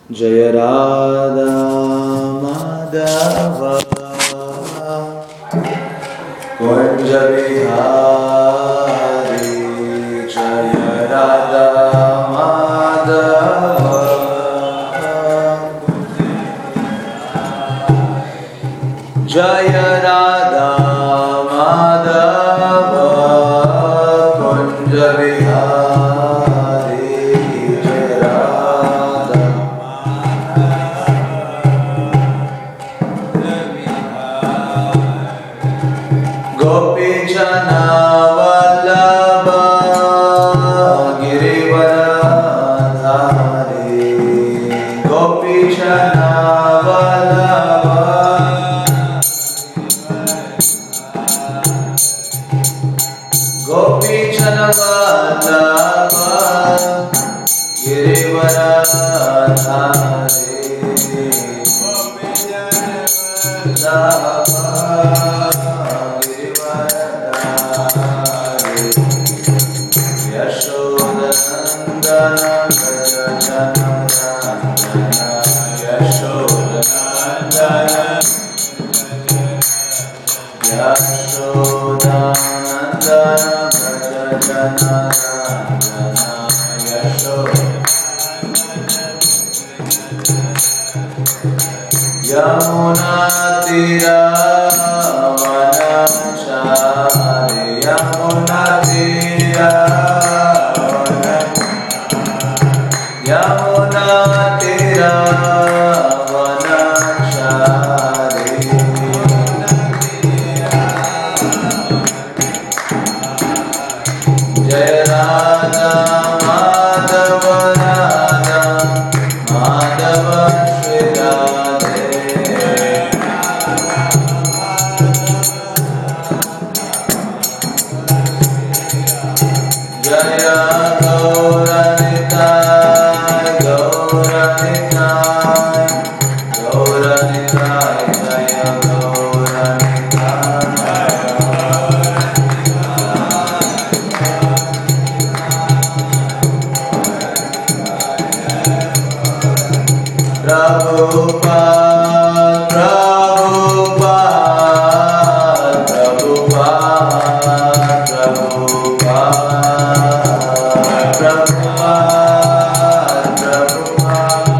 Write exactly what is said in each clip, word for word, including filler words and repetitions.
जय राधा माधव कुंज बिहारी जय राधा माधव जय राधा माधव कुंज बिहारी जय राधा गोपी जना वल्लभ गिरिवरधारी गोपी जना वल्लभ गोपी जना वल्लभ गिरिवरधारी गोपी जना यशोदनंदन व्रज जनरंजन यशोदनंदन यशोदनंदन व्रज जनरंजन यशोदनंदन यमुना तीरावनचारि यमुना तीरा यमुना तीरावनचारि जय राधा माधव राधा माधव श्री राधे जय गौरनिताय गौरनिताय गौरनिताय जय गौरनिताय प्रभुपाद प्रभुपाद प्रभुपाद प्रभुपाद प्रभुपाद प्रभुपाद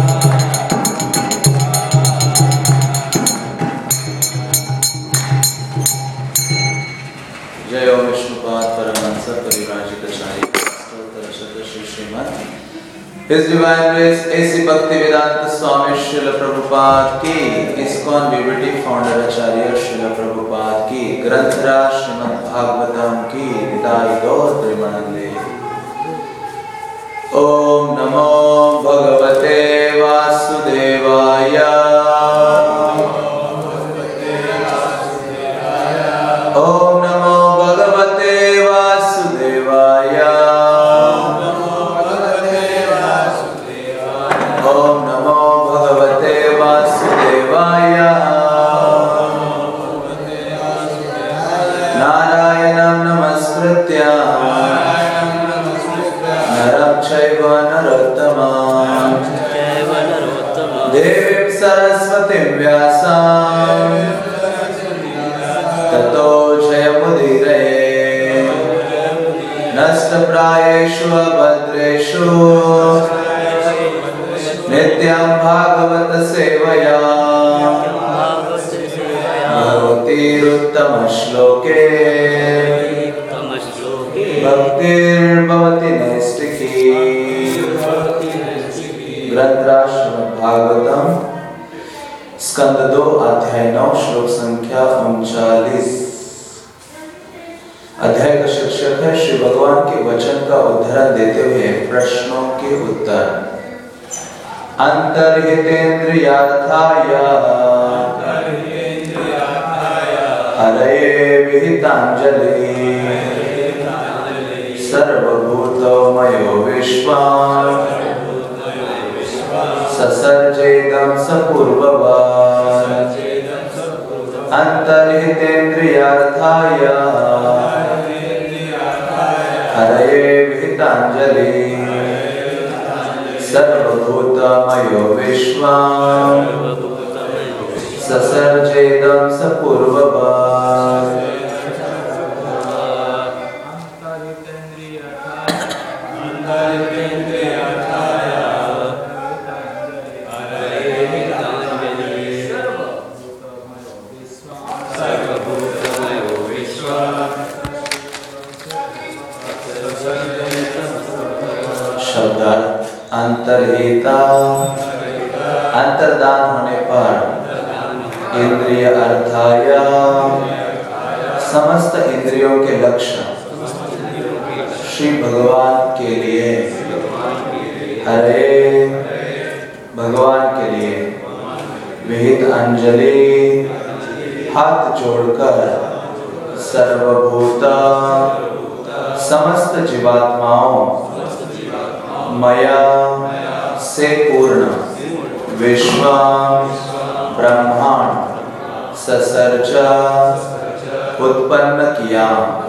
जय ओम विष्णुपाद परमहंस परिव्राजकाचार्य स्तोत्र शत Shri Shrimad His Divine Grace A C Bhaktivedanta Swami Srila Prabhupada की ISKCON B B T Founder Acharya Srila Prabhupada की ग्रंथराज श्रीमद् भागवतम की निताई गौर प्रेमानंदे। ओम नमो भगवते वासुदेवाय ओम नमो भगवते वासुदेवाय ओम नमो भगवते वासुदेवाय नारायणं नमस्कृत्य नरं चैव नरोत्तमं देवीं सरस्वतीं व्यासं ततो जयमुदीरये नष्टप्रायेषु अभद्रेषु नित्यं भागवत सेवया भगवतीरुत्तम श्लोके भक्तिर्भवति नैष्टिकी ग्रंथराज श्रीमद् भागवतम स्कंद दो अध्याय नौ श्लोक संख्या उनचालीस। अध्याय का शीर्षक है श्री भगवान के वचन का उद्धरण देते हुए प्रश्नों के उत्तर। अंतर्हितेन्द्रियार्थाय हरये विहितांजलि सर्वभूतमयो विश्वं ससर्जेदं सपूर्ववत् अंतर्हितेन्द्रियार्थाय हरये विहितांजलि सर्वभूतमयो सर्वभूतमयो विश्वं ससर्जेदं सपूर्ववत्। अंतरहिता, अंतर्दान होने पर इंद्रिय अर्थाय, समस्त इंद्रियों के लक्ष्य श्री भगवान के लिए, हरे भगवान के लिए विहित अंजलि हाथ जोड़कर सर्वभूत समस्त जीवात्माओं मया से पूर्ण विश्व ब्रह्मांड ससर्ज उत्पन्न किया।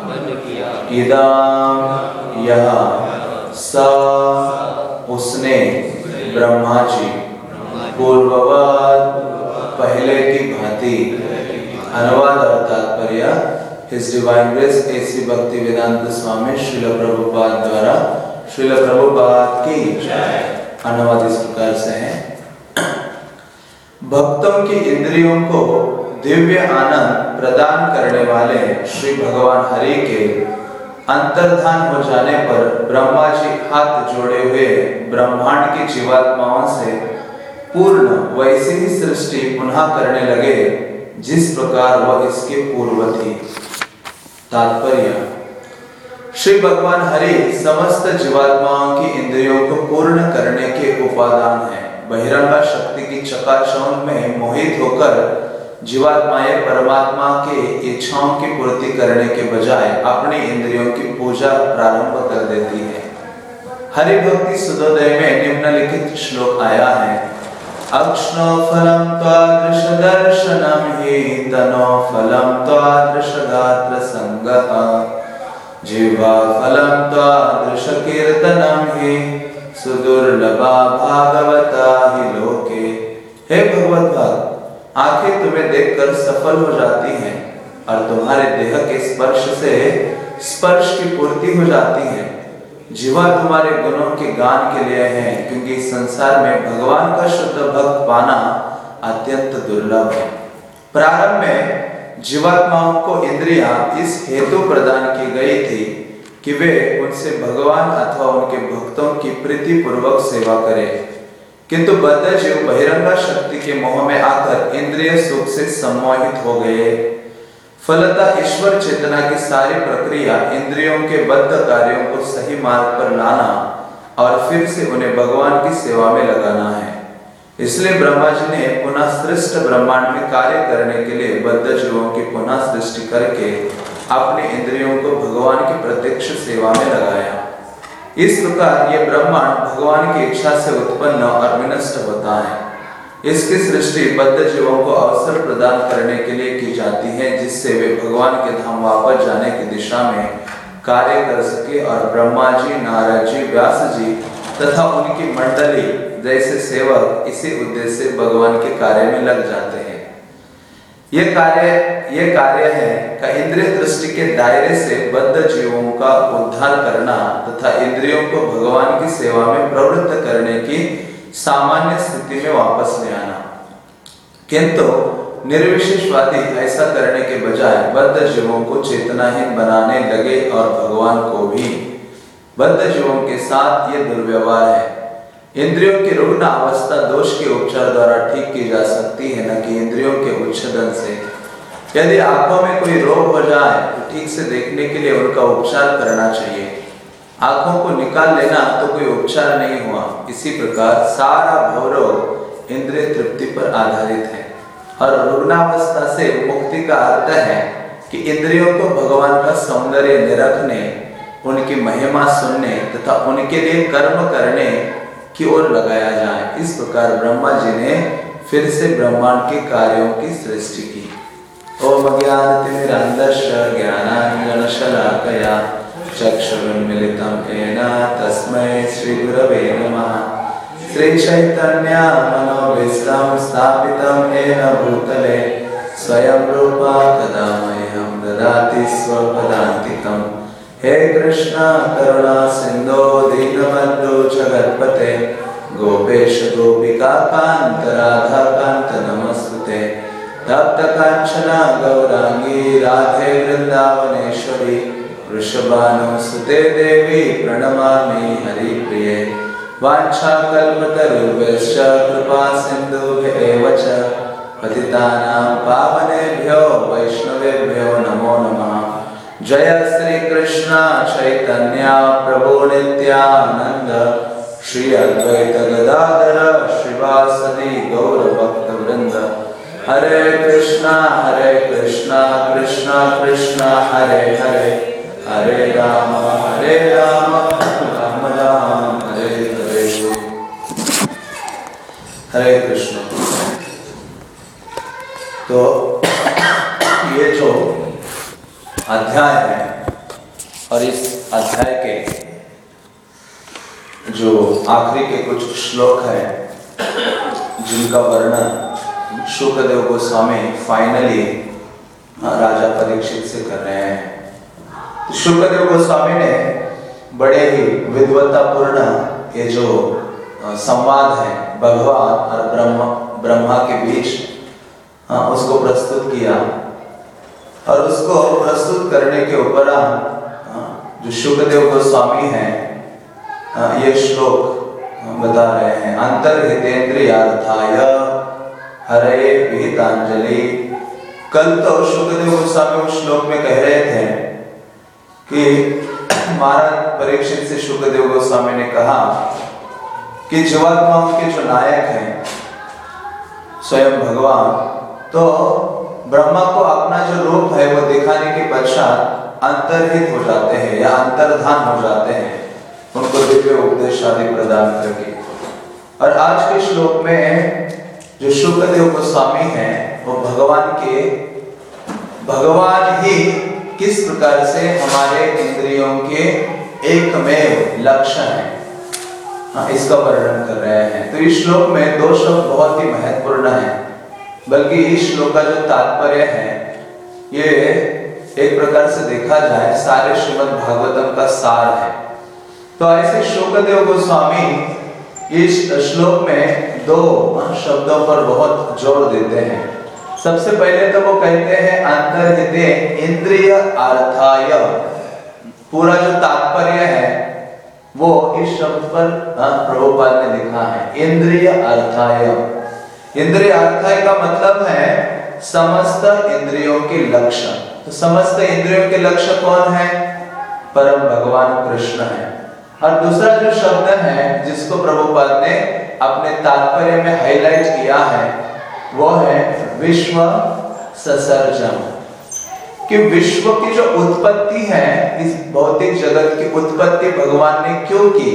इदं यह स उसने ब्रह्मा जी पूर्ववत पहले की भांति। अनुवाद और तात्पर्य। हिज डिवाइन ग्रेस एसी भक्ति वेदांत स्वामी श्रील प्रभुपाद द्वारा श्रील प्रभुपाद की अनुवाद इस प्रकार से है। भक्तों की इंद्रियों को दिव्य आनंद प्रदान करने वाले श्री भगवान हरि के अंतर्धान हो जाने पर ब्रह्मा जी हाथ जोड़े हुए ब्रह्मांड की जीवात्माओं से पूर्ण वैसी ही सृष्टि पुनः करने लगे जिस प्रकार वह इसके पूर्व थी। तात्पर्य। श्री भगवान हरि समस्त जीवात्माओं की इंद्रियों को पूर्ण करने के उपादान है। बहिरंगा शक्ति की चकाचौंध में मोहित होकर जीवात्माएं परमात्मा के इच्छाओं की पूर्ति करने के बजाय अपनी इंद्रियों की पूजा प्रारंभ कर देती है। हरि भक्ति सुदोदय में निम्नलिखित श्लोक आया है। अक्ष्णो फलम त्वादृश दर्शनम हि तनो फलम त्वादृश गात्र संगः जीवा फलम त्वादृश कीर्तनम हि सुदुर्लभा भागवता हि लोके। हे भगवत भक्त, आंखें तुम्हें देखकर सफल हो जाती हैं और तुम्हारे देह के स्पर्श से स्पर्श की पूर्ति हो जाती है। जीवा तुम्हारे गुणों के गान के लिए है, क्योंकि संसार में भगवान का शुद्ध भक्त पाना अत्यंत दुर्लभ है। प्रारंभ में जीवात्माओं को इंद्रियां इस हेतु प्रदान की गई थी कि वे उनसे भगवान अथवा उनके भक्तों की प्रीति पूर्वक सेवा करें, किंतु बद्ध जीव बहिरंगा शक्ति के मोह में आकर इंद्रिय सुख से सम्मोहित हो गए। फलतः ईश्वर चेतना की सारी प्रक्रिया इंद्रियों के बद्ध कार्यों को सही मार्ग पर लाना और फिर से उन्हें भगवान की सेवा में लगाना है। इसलिए ब्रह्मा जी ने पुनः सृष्ट ब्रह्मांड में कार्य करने के लिए बद्ध जीवों की पुनः सृष्टि करके अपनी इंद्रियों को भगवान की प्रत्यक्ष सेवा में लगाया। इस प्रकार ये ब्रह्मांड भगवान की इच्छा से उत्पन्न और विनष्ट होता है। इसकी सृष्टि बद्ध जीवों को अवसर प्रदान करने के लिए की जाती है, जिससे वे भगवान के धाम वापस जाने की दिशा में कार्य कर सके और ब्रह्मा जी, नारद जी, व्यास जी तथा उनकी मंडली जैसे सेवक इसी उद्देश्य से भगवान के कार्य में लग जाते हैं। ये कार्य ये कार्य है का इंद्रिय दृष्टि के दायरे से बद्ध जीवों का उद्धार करना तथा इंद्रियों को भगवान की सेवा में प्रवृत्त करने की सामान्य स्थिति में वापस ले आना। किंतु निर्विशेषवादी ऐसा करने के बजाय बद्ध जीवों को चेतनाहीन बनाने लगे और भगवान को भी। बद्ध जीवों के साथ ये दुर्व्यवहार है। इंद्रियों की रुग्ण अवस्था दोष के उपचार द्वारा ठीक की जा सकती है, न कि इंद्रियों के उच्छेदन से। यदि आंखों में कोई रोग हो जाए तो ठीक से देखने के लिए उनका उपचार करना चाहिए। आंखों को निकाल लेना तो कोई उपचार नहीं हुआ। इसी प्रकार सारा भवरोग इंद्रिय तृप्ति पर आधारित है और रुग्णावस्था से मुक्ति का अर्थ है कि इंद्रियों को भगवान का सौंदर्य निरखने, उनकी महिमा सुनने तथा उनके लिए कर्म करने की ओर लगाया जाए। इस प्रकार ब्रह्मा जी ने फिर से ब्रह्मांड के कार्यों की सृष्टि की। ओम ज्ञानतिमिरान्धस्य ज्ञानाञ्जनशलाकया चक्षुरुन्मीलितं येन तस्मै श्रीगुरवे नमः। श्री चैतन्य मनोभीष्टं स्थापितं येन भूतले स्वयं रूपा कदा मह्यं ददाति स्वपदान्तिकम्। हे कृष्ण करुणा सिन्धो दीनबन्धो जगत्पते गोपेश गोपिका कान्त राधा कान्त नमस्तुते। तप्त कांचन गौरांगी राधे वृंदावनेश्वरी वृषभानुसुते देवी प्रणमामि हरिप्रिये। वाञ्छाकल्पतरुभ्यश्च कृपा सिन्धुभ्येव च पतितानां पावनेभ्यो वैष्णवेभ्यो नमो नमः। जय श्री कृष्ण चैतन्य प्रभु नित्यानंद श्री अद्वैत गदाधर श्रीवासदि गौर भक्त वृंद। हरे कृष्णा हरे कृष्णा कृष्णा कृष्णा हरे हरे हरे राम हरे राम राम राम हरे हरे। हरे कृष्ण। तो ये जो अध्याय है और इस अध्याय के जो आखिरी के कुछ श्लोक है जिनका वर्णन शुकदेव गोस्वामी फाइनली राजा परीक्षित से कर रहे हैं। तो शुकदेव गोस्वामी ने बड़े ही विद्वत्तापूर्ण ये जो संवाद है भगवान और ब्रह्मा ब्रह्मा के बीच उसको प्रस्तुत किया और उसको प्रस्तुत करने के उपरांत जो शुकदेव गोस्वामी हैं ये श्लोक बता रहे हैं। अंतर्हितेन्द्रियार्थाय हरे विहितांजलि। कल तो शुकदेव गोस्वामी उस श्लोक में कह रहे थे कि महाराज परीक्षित से शुकदेव गोस्वामी ने कहा कि जीवात्माओं के जो नायक हैं स्वयं भगवान, तो ब्रह्मा को अपना जो रूप है वो दिखाने के पश्चात अंतर्हित हो जाते हैं या अंतर्धान हो जाते हैं, उनको दिव्य उपदेश आदि प्रदान करके। और आज के श्लोक में जो शुकदेव गोस्वामी हैं वो भगवान के भगवान ही किस प्रकार से हमारे इंद्रियों के एकमेव लक्ष्य हैं, हाँ, इसका वर्णन कर रहे हैं। तो इस श्लोक में दो शब्द बहुत ही महत्वपूर्ण हैं, बल्कि इस श्लोक का जो तात्पर्य है ये एक प्रकार से देखा जाए सारे श्रीमद् भागवतम का सार है। तो ऐसे शुकदेव गोस्वामी इस श्लोक में दो शब्दों पर बहुत जोर देते हैं। सबसे पहले तो वो कहते हैं अंतर्हिते इंद्रिय अर्थाय। पूरा जो तात्पर्य है वो इस शब्द पर प्रभुपाद ने लिखा है इंद्रिय अर्थाय। इंद्रिय अर्थाय का मतलब है समस्त इंद्रियों के लक्ष्य। तो समस्त इंद्रियों के लक्ष्य कौन है? परम भगवान कृष्ण है। और दूसरा जो शब्द है जिसको प्रभुपाद ने अपने तात्पर्य में हाईलाइट किया है वो है विश्व ससर्जन। कि विश्व की जो उत्पत्ति है, इस भौतिक जगत की उत्पत्ति भगवान ने क्यों की?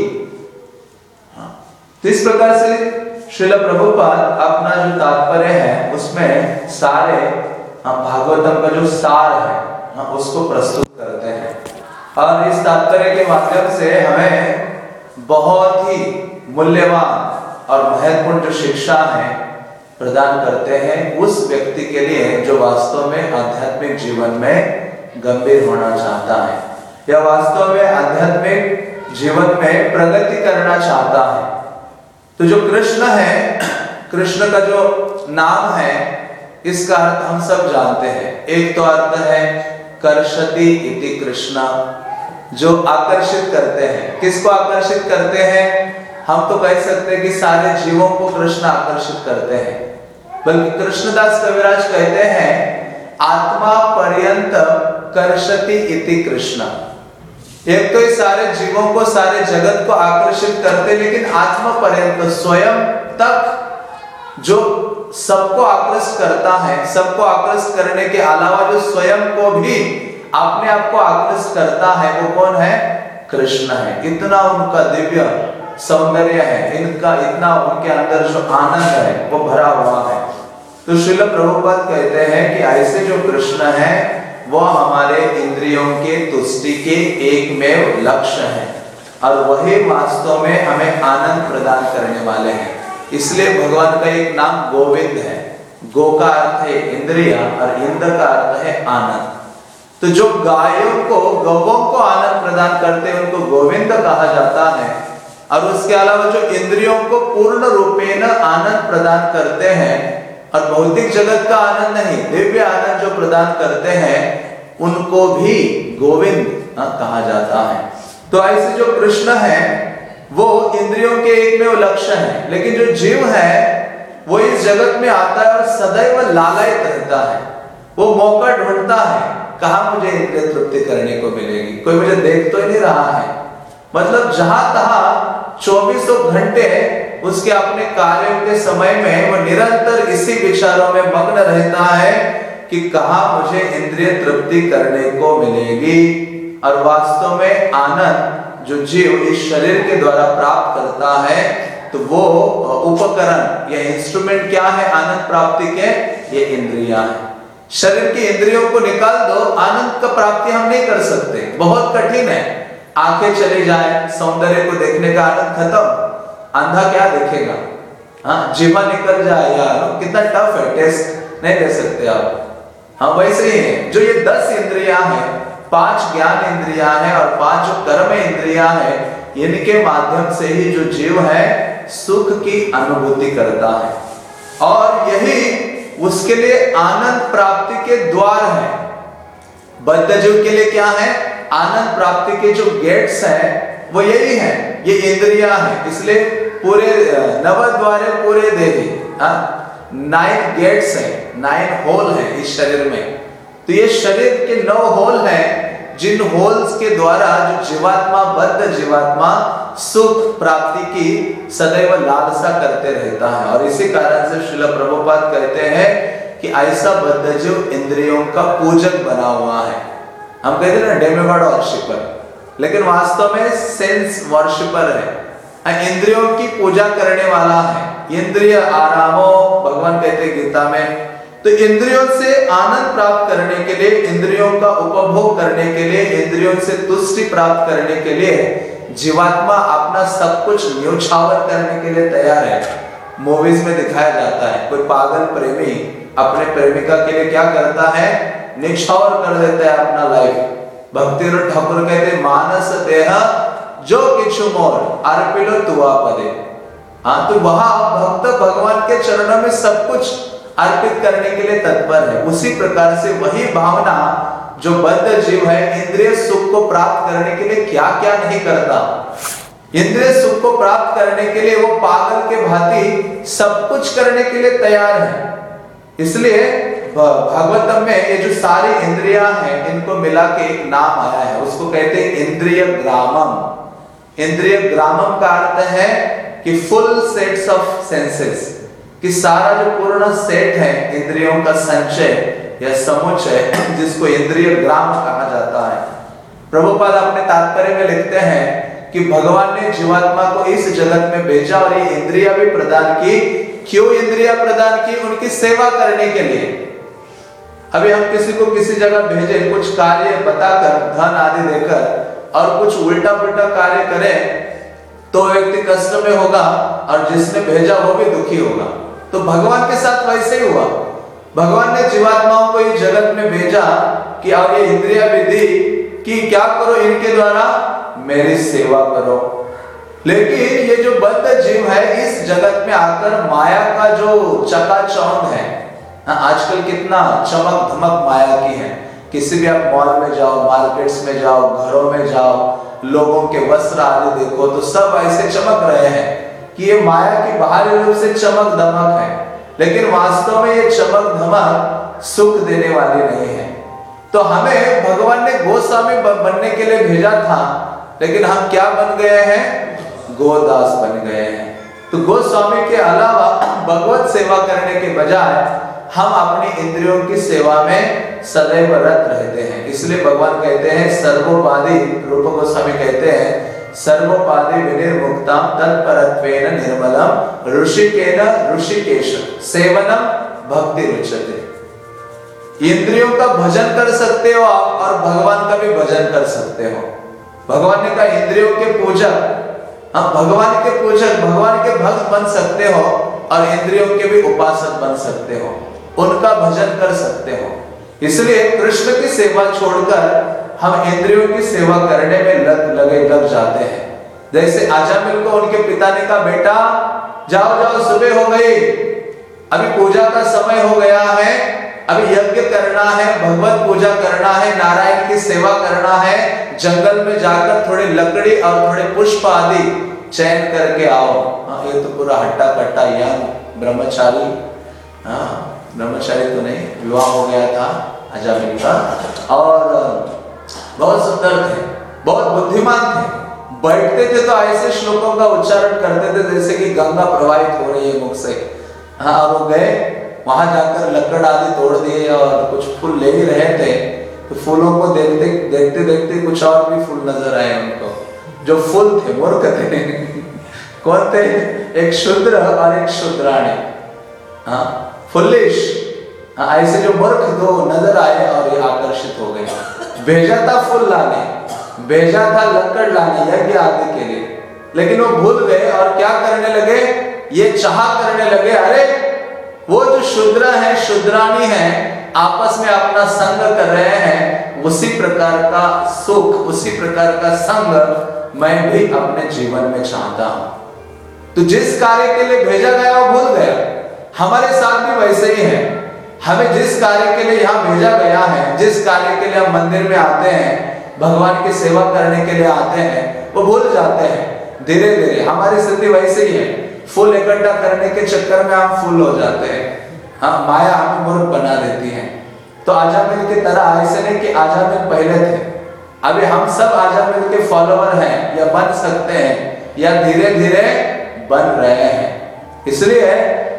तो इस प्रकार से श्रील प्रभुपाद अपना जो तात्पर्य है उसमें सारे भागवतम का जो सार है उसको प्रस्तुत करते हैं। और इस तात्पर्य के माध्यम से हमें बहुत ही मूल्यवान और महत्वपूर्ण जो शिक्षा है प्रदान करते हैं उस व्यक्ति के लिए जो वास्तव में आध्यात्मिक जीवन में गंभीर होना चाहता है या वास्तव में आध्यात्मिक जीवन में प्रगति करना चाहता है। तो जो कृष्ण है, कृष्ण का जो नाम है इसका अर्थ हम सब जानते हैं। एक तो अर्थ है कर्षति इति कृष्णा, जो आकर्षित करते हैं। किसको आकर्षित करते हैं? हम तो कह सकते हैं कि सारे जीवों को कृष्ण आकर्षित करते हैं, बल्कि कृष्णदास कविराज कहते हैं आत्मा पर्यंत कर्षति इति कृष्ण। एक तो इस सारे जीवों को, सारे जगत को आकर्षित करते, लेकिन आत्मा पर्यंत स्वयं तक जो सबको आकर्षित करता है, सबको आकर्षित करने के अलावा जो स्वयं को भी अपने आप को आकर्षित करता है वो कौन है? कृष्ण है। इतना उनका दिव्य सौंदर्य है, इनका इतना उनके अंदर जो आनंद है वो भरा हुआ है। तो श्रील प्रभुपाद कहते हैं कि ऐसे जो कृष्ण है वो हमारे इंद्रियों के तुष्टि के एकमेव लक्ष्य है। और वही वास्तव में हमें आनंद प्रदान करने वाले हैं। इसलिए भगवान का एक नाम गोविंद है। गो का अर्थ है इंद्रिया और इंद्र का अर्थ है आनंद। तो जो गायों को गौवों को आनंद प्रदान करते हैं उनको गोविंद कहा जाता है। और उसके अलावा जो इंद्रियों को पूर्ण रूपेण आनंद प्रदान करते हैं और भौतिक जगत का आनंद नहीं, दिव्य आनंद जो प्रदान करते हैं उनको भी गोविंद कहा जाता है। तो ऐसे जो कृष्ण है वो इंद्रियों के एक में वो लक्ष्य है, लेकिन जो जीव है वो इस जगत में आता है और सदैव लालयित रहता है। वो मौका ढूंढता है कहाँ मुझे इंद्रिय तृप्ति करने को मिलेगी, कोई मुझे देख तो ही नहीं रहा है। मतलब जहां तहां चौबीसों घंटे उसके अपने कार्यों के समय में वो निरंतर इसी विचारों में मग्न रहता है कि कहाँ मुझे इंद्रिय तृप्ति करने को मिलेगी। और वास्तव में आनंद जो जीव इस शरीर के द्वारा प्राप्त करता है तो वो उपकरण या इंस्ट्रूमेंट क्या है आनंद प्राप्ति के, ये इंद्रियां है। शरीर की इंद्रियों को निकाल दो, आनंद का प्राप्ति हम नहीं कर सकते, बहुत कठिन है। आंखें चली जाए, सौंदर्य को देखने का आनंद खत्म, अंधा क्या देखेगा। हाँ, जीवा निकल जाए यार, कितना टफ है, टेस्ट नहीं दे सकते आप। हाँ, वैसे ही है जो ये दस इंद्रियां हैं, पांच ज्ञान इंद्रियां हैं और पांच जो कर्म इंद्रियां हैं, इनके माध्यम से ही जो जीव है सुख की अनुभूति करता है और यही उसके लिए आनंद प्राप्ति के द्वार है। बद्ध जीव के लिए क्या है, आनंद प्राप्ति के जो गेट्स हैं वो यही है, ये इंद्रियां हैं। इसलिए पूरे नव द्वारे पूरे देवी, नाइन गेट्स है, नाइन होल है इस शरीर में। तो ये शरीर के नौ होल हैं जिन होल्स के द्वारा जो जीवात्मा, बद्ध जीवात्मा सुख प्राप्ति की सदैव लालसा करते रहता है। और इसी कारण से श्रील प्रभुपाद कहते हैं कि ऐसा बद्ध जीव इंद्रियों का पूजक बना हुआ है। हम कहते हैं ना डेमिगॉड वर्शिपर, लेकिन वास्तव में सेंस वर्शिपर है, इंद्रियों की पूजा करने वाला है। इंद्रिय आरामो भगवान कहते हैं गीता में। तो इंद्रियों से आनंद प्राप्त करने के लिए, इंद्रियों का उपभोग करने के लिए, इंद्रियों से तुष्टि प्राप्त करने के लिए जीवात्मा अपना सब कुछ न्यौछावर करने के लिए तैयार है। मूवीज में दिखाया जाता है कोई पागल प्रेमी अपने प्रेमिका के लिए क्या करता है, न्यौछावर कर देता है अपना लाइफ। भक्ति ठाकुर कहते मानस देह जो किछु मोर अर्पिलो तुआ पदे। हाँ, तो वहां भक्त भगवान के चरणों में सब कुछ अर्पित करने के लिए तत्पर है। उसी प्रकार से वही भावना जो बद्ध जीव है इंद्रिय सुख को प्राप्त करने के लिए क्या क्या नहीं करता। इंद्रिय सुख को प्राप्त करने के लिए वो पागल के भांति सब कुछ करने के लिए तैयार है। इसलिए भागवतम में ये जो सारी इंद्रियां हैं इनको मिला के एक नाम आया है, उसको कहते हैं इंद्रिय ग्रामम। इंद्रिय ग्रामम का अर्थ है कि फुल सेट्स ऑफ सेंसेस, कि सारा जो पूर्ण सेट है इंद्रियों का संचय या समुच्चय, जिसको इंद्रिय ग्राम कहा जाता है। प्रभुपाद अपने तात्पर्य में लिखते हैं कि भगवान ने जीवात्मा को इस जगत में भेजा और ये इंद्रियां भी प्रदान की। क्यों इंद्रियां प्रदान की? उनकी सेवा करने के लिए। अभी हम किसी को किसी जगह भेजे, कुछ कार्य बताकर, धन आदि देकर, और कुछ उल्टा पुल्टा कार्य करें तो व्यक्ति कष्ट में होगा और जिसने भेजा वो भी दुखी होगा। तो भगवान के साथ वैसे ही हुआ। भगवान ने जीवात्माओं को इस जगत में भेजा कि और ये इंद्रियां भी दी कि क्या करो, इनके द्वारा मेरी सेवा करो। लेकिन ये जो बद्ध जीव है इस जगत में आकर माया का जो चकाचौंध है, आजकल कितना चमक धमक माया की है। किसी भी आप मॉल में जाओ, मार्केट्स में जाओ, घरों में जाओ, लोगों के वस्त्र आदि देखो तो सब ऐसे चमक रहे हैं कि ये माया की बाहरी रूप से चमक दमक है, लेकिन वास्तव में ये चमक धमक सुख देने वाली नहीं है। तो हमें भगवान ने गोस्वामी बनने के लिए भेजा था, लेकिन हम क्या बन गए हैं? गोदास बन गए हैं। तो गोस्वामी के अलावा भगवत सेवा करने के बजाय हम अपनी इंद्रियों की सेवा में सदैव रत रहते हैं। इसलिए भगवान कहते हैं सर्वोपाधि, रूप गोस्वामी कहते हैं सर्वोपाधि विनिर्मुक्तम तत्परत्वेन निर्मलम ऋषिकेन ऋषिकेश सेवनम भक्ति रुच्यते। इंद्रियों का भजन कर सकते हो आप और भगवान का भी भजन कर सकते हो। भगवान ने कहा इंद्रियों के पूजक, हम भगवान के पूजक, भगवान के भक्त बन सकते हो और इंद्रियों के भी उपासक बन सकते हो, उनका भजन कर सकते हो। इसलिए कृष्ण की सेवा छोड़कर हम इंद्रियों की सेवा करने में लग लगे लग जाते हैं। जैसे अजामिल को उनके पिता ने कहा, बेटा जाओ जाओ सुबह हो गई, अभी पूजा का समय हो गया है, अभी यज्ञ करना है, भगवत पूजा करना है, नारायण की सेवा करना है, जंगल में जाकर थोड़ी लकड़ी और थोड़े पुष्प आदि चयन करके आओ। हाँ, ये तो पूरा हट्टा कट्टा यंग ब्रह्मचारी, हाँ ब्रह्मचारी तो नहीं, विवाह हो गया था अजामिल का, और बहुत सुंदर थे, बहुत बुद्धिमान थे। बैठते थे तो ऐसे श्लोकों का उच्चारण करते थे जैसे कि गंगा प्रवाहित हो रही है मुख से। हाँ, वो गए वहां जाकर लकड़ आदि तोड़ दिए और कुछ फूल ले ही रहे थे, तो फूलों को देखते देखते देखते कुछ और भी फूल नजर आए उनको। जो फूल थे मूर्ख थे। कौन थे? एक शूद्र और एक शूद्राणी, हाँ फुलिश। हाँ, ऐसे जो मूर्ख दो नजर आए और ये आकर्षित हो गए। भेजा था फूल लाने, भेजा था लकड़ लाने यज्ञ आदि के लिए, लेकिन वो भूल गए और क्या करने लगे, ये चाह करने लगे, अरे वो जो शूद्र है शूद्राणी है आपस में अपना संग कर रहे हैं, उसी प्रकार का सुख, उसी प्रकार का संग मैं भी अपने जीवन में चाहता हूं। तो जिस कार्य के लिए भेजा गया वो भूल गया। हमारे साथ भी वैसे ही है, हमें जिस कार्य के लिए यहाँ भेजा गया है, जिस कार्य के लिए हम मंदिर में आते हैं, भगवान की सेवा करने के लिए आते हैं, वो भूल जाते हैं। धीरे धीरे हमारी स्थिति वैसे ही है, फूल इकट्ठा करने के चक्कर में हम फूल हो जाते हैं। हाँ, माया हमें मूर्ख बना देती है। तो अजामिल की तरह ऐसे नहीं कि अजामिल पहले थे, अभी हम सब अजामिल के फॉलोअर हैं या बन सकते हैं या धीरे धीरे बन रहे हैं। इसलिए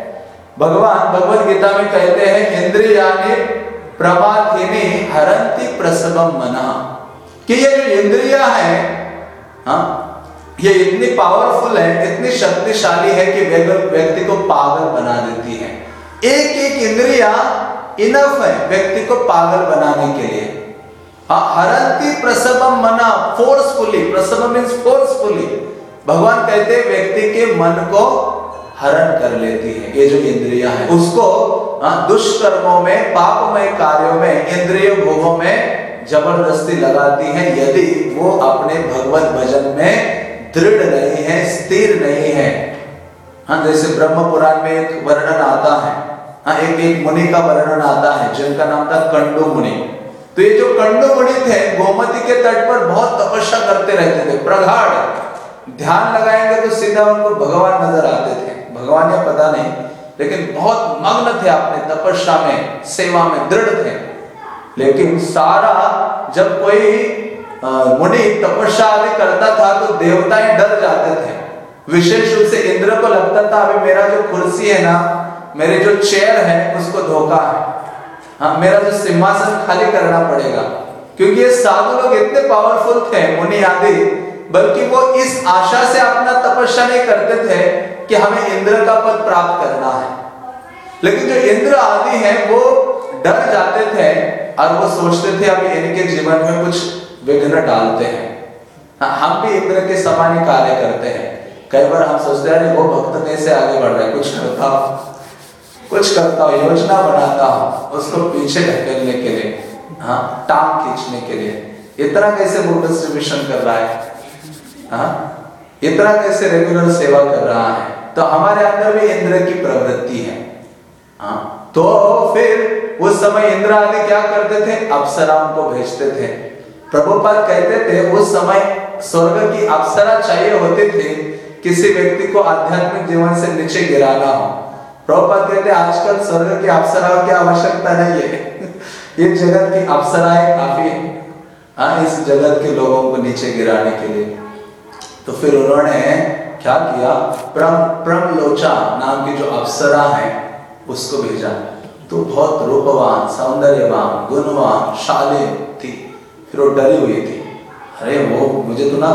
भगवान भगवत गीता में कहते हैं, इंद्रियाणि प्रमाथिनी हरन्ति प्रसवम मनः, कि ये जो इंद्रियां हैं, हाँ ये इतनी पावरफुल है, इतनी शक्तिशाली है कि व्यक्ति को पागल बना देती है। एक एक इंद्रिया इनफ है व्यक्ति को पागल बनाने के लिए। हाँ, हरन्ति प्रसवम मना, फोर्सफुली, प्रसवम मींस फोर्सफुली। भगवान कहते हैं व्यक्ति के मन को हरण कर लेती है ये जो इंद्रियां हैं, उसको दुष्कर्मों में, पापमय कार्यों में, इंद्रिय भोगों में जबरदस्ती लगाती है, यदि वो अपने भगवत भजन में दृढ़ नहीं है, स्थिर नहीं है। हाँ, जैसे ब्रह्म पुराण में एक वर्णन आता है, हाँ एक एक मुनि का वर्णन आता है जिनका नाम था कंडू मुनि। तो ये जो कंडू मुनि थे गोमती के तट पर बहुत तपस्या करते रहते थे, प्रगाढ़ ध्यान लगाएंगे तो सीधा उनको भगवान नजर आते थे। भगवान या पता नहीं, लेकिन बहुत मग्न थे अपने तपस्या में, सेवा में दृढ़ थे। लेकिन सारा जब कोई मुनि तपस्या आदि करता था तो देवताएं डर जाते थे। विशेष रूप से इंद्र को लगता था अभी मेरा जो कुर्सी है ना, मेरे जो चेयर है उसको धोखा है, हाँ मेरा जो सिंहासन खाली करना पड़ेगा, क्योंकि ये साधु लोग इतने पावरफुल थे मुनि आदि, बल्कि वो इस आशा से अपना तपस्या नहीं करते थे कि हमें इंद्र का पद प्राप्त करना है। लेकिन जो इंद्र आदि हैं वो डर जाते थे और वो सोचते थे अभी इनके जीवन में कुछ विघ्न डालते हैं। हाँ, हम भी इंद्र के समान ही कार्य करते हैं। कई बार हम सोचते हैं वो भक्त कैसे आगे बढ़ रहा है, कुछ करता हूँ कुछ करता हूँ योजना बनाता हूँ उसको पीछे ढकेलने के लिए, हाँ टांग खींचने के लिए। इतना कैसे बुक डिस्ट्रीब्यूशन कर रहा है, हाँ इतना कैसे रेगुलर सेवा कर रहा है। तो हमारे अंदर भी इंद्र की प्रवृत्ति है। हाँ, तो फिर उस समय इंद्र आदि क्या करते थे, अप्सराओं को भेजते थे। प्रभुपाद कहते थे उस समय स्वर्ग की अप्सरा चाहिए होती थी किसी व्यक्ति को आध्यात्मिक जीवन से नीचे गिराना हो। प्रभुपाद कहते आजकल स्वर्ग की अप्सराओं की आवश्यकता नहीं है ये जगत की अप्सराएं काफी है, हाँ इस जगत के लोगों को नीचे गिराने के लिए। तो फिर उन्होंने क्या किया, प्रम प्रमलोचा नाम की जो अप्सरा है उसको भेजा। तो बहुत रूपवान, सौंदर्यवान, गुणवान, शालीन थी। फिर वो डरी हुई थी, अरे वो मुझे तो ना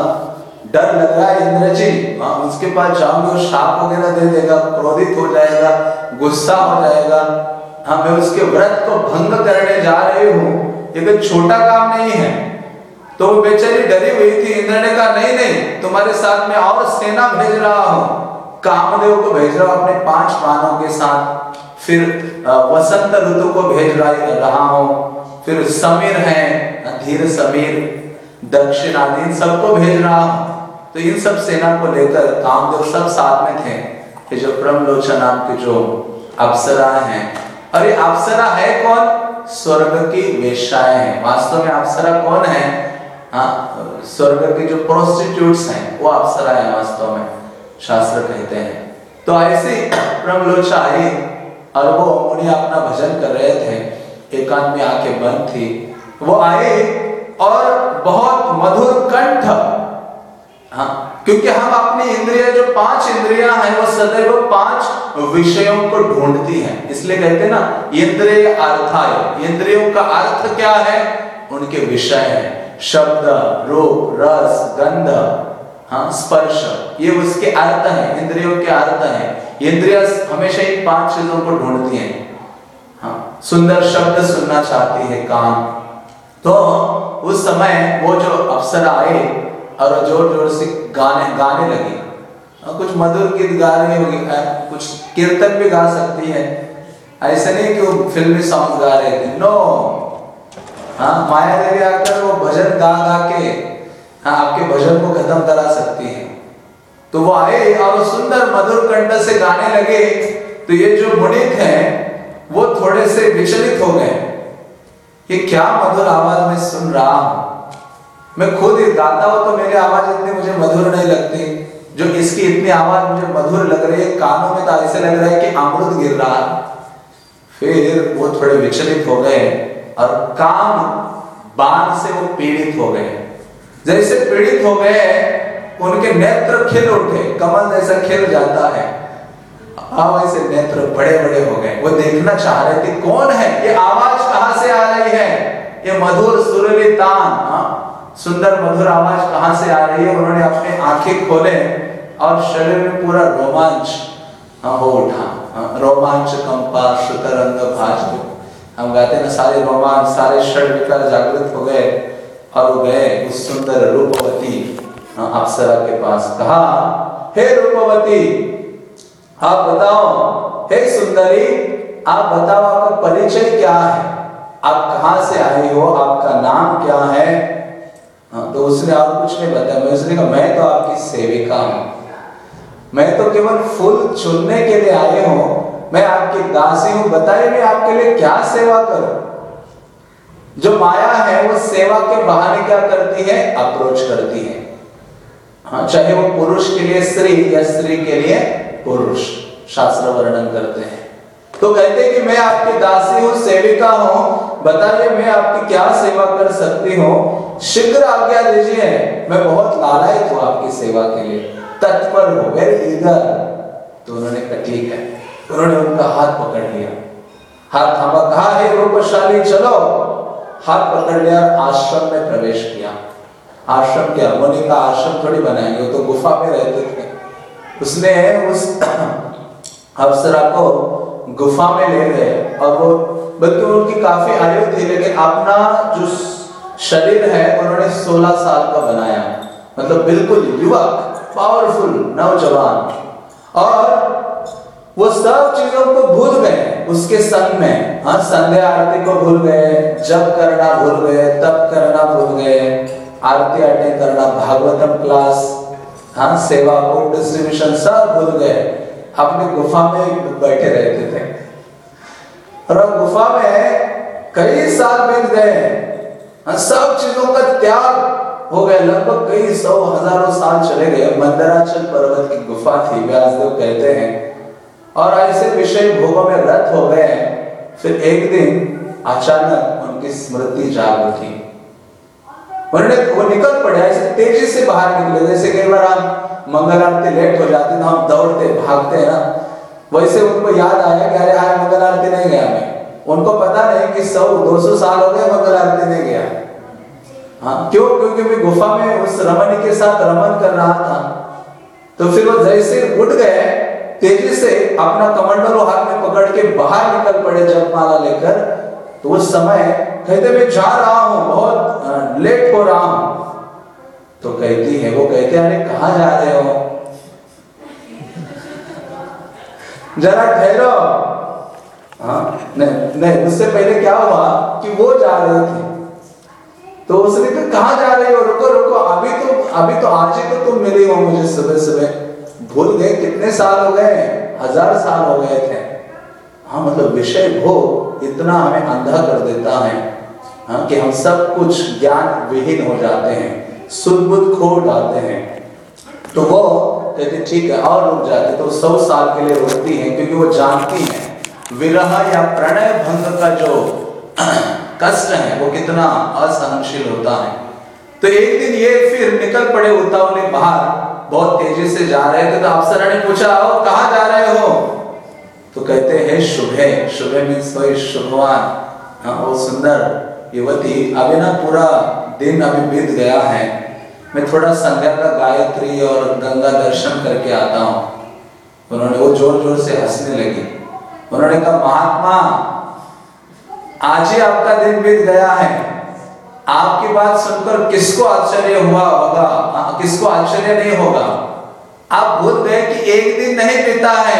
डर लग रहा है इंद्र जी, हाँ उसके पास जाऊंगी वो शाप वगैरह दे देगा, क्रोधित हो जाएगा, गुस्सा हो जाएगा, हाँ मैं उसके व्रत को भंग करने जा रही हूँ, ये कोई छोटा काम नहीं है। तो वो बेचारी डरी हुई थी। इंद्र ने कहा नहीं नहीं, तुम्हारे साथ में और सेना भेज रहा हूं, कामदेव को भेज रहा हूं अपने पांच बाणों के साथ, फिर वसंत ऋतु को भेज रहा हूं, फिर समीर है, धीर समीर, दक्षिण आदि, इन सबको भेज रहा हूं। तो इन सब सेना को लेकर कामदेव सब साथ में थे। ये जो ब्रह्मलोचन नाम की जो अप्सरा हैं, और ये अप्सरा है कौन? स्वर्ग की वेश्याएं हैं। वास्तव में अप्सरा कौन है? हाँ, स्वर्ग की जो प्रोस्टिट्यूट्स हैं वो अप्सरा है वास्तव में, शास्त्र कहते हैं। तो ऐसी ब्रह्मलोचा आई और वो मुनि अपना भजन कर रहे थे, एकांत में आंखें बंद थी। वो आए और बहुत मधुर कंठ, हाँ, क्योंकि हम अपनी इंद्रिय जो पांच इंद्रियां हैं वो सदैव पांच विषयों को ढूंढती हैं। इसलिए कहते हैं ना इंद्रिय अर्थाय, इंद्रियों का अर्थ क्या है? उनके विषय है, शब्द, रूप, रस, गंध, हाँ, स्पर्श, ये उसके अर्थ हैं, इंद्रियों के अर्थ हैं। इंद्रिय हमेशा इन पांच चीजों को ढूंढती हैं। हाँ, सुंदर शब्द सुनना चाहती है कान। तो उस समय वो जो अप्सरा आए और जोर जोर से गाने गाने लगी, कुछ मधुर गीत गा रही होगी, कुछ कीर्तन भी गा सकती है, ऐसे नहीं कि वो फिल्मी सॉन्ग गा रहे थे, नो। हाँ, माया देवी आकर वो भजन गा गा के हाँ आपके भजन को खत्म करा सकती है। तो वो आए और सुंदर मधुर कंठ से गाने लगे। तो ये जो मुनिक हैं वो थोड़े से विचलित हो गए, ये क्या मधुर आवाज में सुन रहा हूं, मैं खुद ही गाता हूं तो मेरी आवाज इतनी मुझे मधुर नहीं लगती, जो इसकी इतनी आवाज मुझे मधुर लग रही है, कानों में तो ऐसे लग रहा है कि अमृत गिर रहा है। फिर वो थोड़े विचलित हो गए और काम बाण से वो पीड़ित हो गए। जैसे पीड़ित हो गए उनके नेत्र खिल उठे, कमल जैसा खिल जाता है, वैसे नेत्र बड़े बड़े हो गए। वो देखना चाह रहे थे कौन है, ये आवाज कहां से आ रही है, ये मधुर सुरीली तान, हाँ, सुंदर मधुर आवाज कहां से आ रही है। उन्होंने अपने आंखें खोले और शरीर में पूरा रोमांच हो उठा, रोमांच कंपा सुतरंग भाज, हम गाते हैं ना, सारे रोमांच, सारे षड विकार जागृत हो गए और वो गए उस सुंदर रूपवती अप्सरा के पास। कहा, हे रूपवती, आप बताओ, हे सुंदरी, आप बताओ आपका परिचय क्या है, आप कहां से आई हो, आपका नाम क्या है। हाँ, तो उसने और कुछ नहीं बताया। मैं उसने कहा, मैं तो आपकी सेविका हूं, मैं तो केवल फूल चुनने के लिए आए हूं, मैं आपकी दासी हूं, बताइए मैं आपके लिए क्या सेवा करूं। जो माया है वो सेवा के बहाने क्या करती है, अप्रोच करती है। हाँ, चाहे वो पुरुष के लिए स्त्री या स्त्री के लिए पुरुष, शास्त्र वर्णन करते हैं। तो कहते हैं कि मैं आपकी दासी हूं, सेविका हूं, बताइए मैं आपकी क्या सेवा कर सकती हूँ, शीघ्र आज्ञा दीजिए, मैं बहुत लालायित हूं आपकी सेवा के लिए, तत्पर हूं, वेरी ईगर। तो उन्होंने कहा ठीक है। उन्होंने उनका हाथ पकड़ लिया, हाथ थामा, कहा, हे रूपशाली चलो, हाथ पकड़ लिया, आश्रम में प्रवेश किया। आश्रम क्या, मुनि का आश्रम थोड़ी बनाएंगे, वो तो गुफा में रहते थे। उसने उस अप्सरा को गुफा में ले गए और वो, बल्कि उनकी काफी आयु थी, लेकिन अपना जो शरीर है उन्होंने सोलह साल का बनाया, मतलब बिल्कुल युवक, पावरफुल, नौजवान। और वो सब चीजों को भूल गए उसके संग में। हाँ, संध्या आरती को भूल गए, जप करना भूल गए, तप करना भूल गए, आरती अटेंड करना, भागवतम क्लास, हाँ, सेवा बुक डिस्ट्रीब्यूशन सब भूल गए, अपनी गुफा में बैठे रहते थे। और गुफा में कई साल बीत गए, हाँ, सब चीजों का त्याग हो गया, लगभग कई सौ हजारों साल चले गए। मंदराचल पर्वत की गुफा थी, व्यासदेव कहते हैं, और ऐसे विषय भोगों में रत हो गए। फिर एक दिन अचानक उनकी स्मृति जाग उठी, उन्होंने वो निकल पड़े, ऐसे तेजी से बाहर निकले, जैसे कई बार हम मंगल आरती लेट हो जाती तो हम दौड़ते भागते हैं ना, वैसे उनको याद आया कि अरे आज मंगल आरती नहीं गया मैं। उनको पता नहीं कि सौ दो सौ साल हो गए मंगल आरती नहीं गया। हाँ, क्यों? क्योंकि मैं गुफा में उस रमणी के साथ रमन कर रहा था। तो फिर वो जैसे उठ गए, तेजी से अपना कमंडल हाथ में पकड़ के बाहर निकल पड़े जपमाला लेकर, तो उस समय कहते मैं जा रहा हूं, बहुत लेट हो रहा हूं। तो कहती है, वो कहते अरे कहां जा रहे हो, जरा ठहरो। हाँ नहीं नहीं, उससे पहले क्या हुआ कि वो जा रहे थे, तो उसने कहा कहां जा रहे हो, रुको रुको, अभी तो अभी तो आज ही तो तुम मिली हो मुझे सुबह सुबह, भूल गए कितने साल हो गए, हजार साल हो गए थे। हाँ मतलब विषय भोग इतना हमें अंधा कर देता है, हाँ, कि हम सब कुछ ज्ञान विहीन हो जाते हैं, सुध बुध खो जाते हैं। तो वो कहते ठीक है और रुक जाते, तो सौ साल के लिए रुकती है, क्योंकि वो जानती है विरह या प्रणय भंग का जो कष्ट है वो कितना असहनशील होता है। तो एक दिन ये फिर निकल पड़े उतावले बाहर, बहुत तेजी से जा रहे थे। तो अप्सरा ने पूछा आओ कहां जा रहे हो, तो कहते हैं शुभे, शुभे मीन्स वही शुभवान, हाँ वो सुंदर युवती, अभी ना पूरा दिन अभी बीत गया है, मैं थोड़ा संध्या का गायत्री और गंगा दर्शन करके आता हूं। उन्होंने, वो जोर जोर से हंसने लगी। उन्होंने कहा महात्मा आज ही आपका दिन बीत गया है, आपकी बात सुनकर किसको आश्चर्य हुआ होगा, किसको आश्चर्य नहीं होगा। आप भूल गए कि एक दिन नहीं बीता है,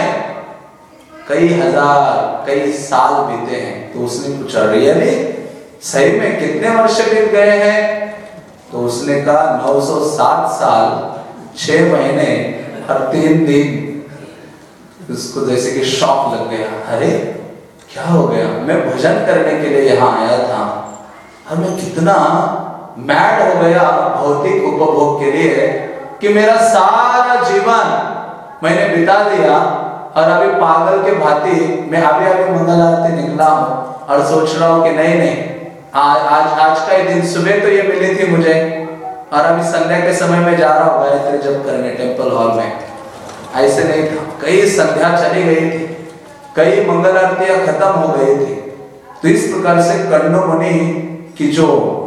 कई हजार कई साल बीते हैं। तो उसने पूछा रियली, सही में कितने वर्ष बीत गए हैं? तो उसने कहा नौ सौ सात साल छह महीने और तीन दिन। उसको जैसे कि शॉक लग गया, अरे क्या हो गया, मैं भजन करने के लिए यहाँ आया था और मैं कितना मैड हो गया भौतिक उपभोग के लिए कि मेरा सारा जीवन मैंने बिता दिया, और अभी पागल के भांति मैं अभी अभी मंगल आरती निकला हूँ और सोच रहा हूँ कि नहीं नहीं आज आज आज का ही दिन, सुबह तो ये मिली थी मुझे, और अभी संध्या के समय में जा रहा हूँ गायत्री जप करने टेम्पल हॉल में। ऐसे नहीं था, कई संध्या चली गई थी, कई मंगल आरतियां खत्म हो गई थी। तो इस प्रकार से कण्व मुनि की जो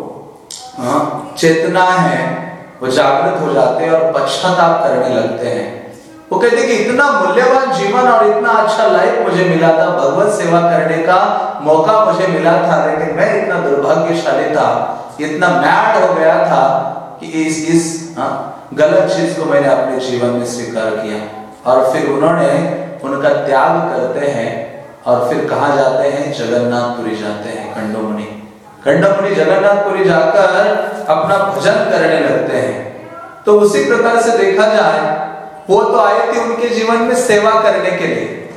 चेतना है वो जागृत हो जाते हैं और पश्चाताप करने लगते हैं। वो कहते हैं कि इतना मूल्यवान जीवन और इतना अच्छा लाइफ मुझे मिला था, भगवत सेवा करने का मौका मुझे मिला था, लेकिन मैं इतना दुर्भाग्यशाली था, इतना मैड हो गया था कि इस इस हाँ, गलत चीज को मैंने अपने जीवन में स्वीकार किया। और फिर उन्होंने उनका त्याग करते हैं और फिर कहाँ जाते हैं, जगन्नाथपुरी जाते हैं कण्व मुनि। कण्व मुनि जगन्नाथपुरी जाकर अपना भजन करने लगते हैं। तो उसी प्रकार से देखा जाए, वो तो आए थे उनके जीवन में सेवा करने के लिए,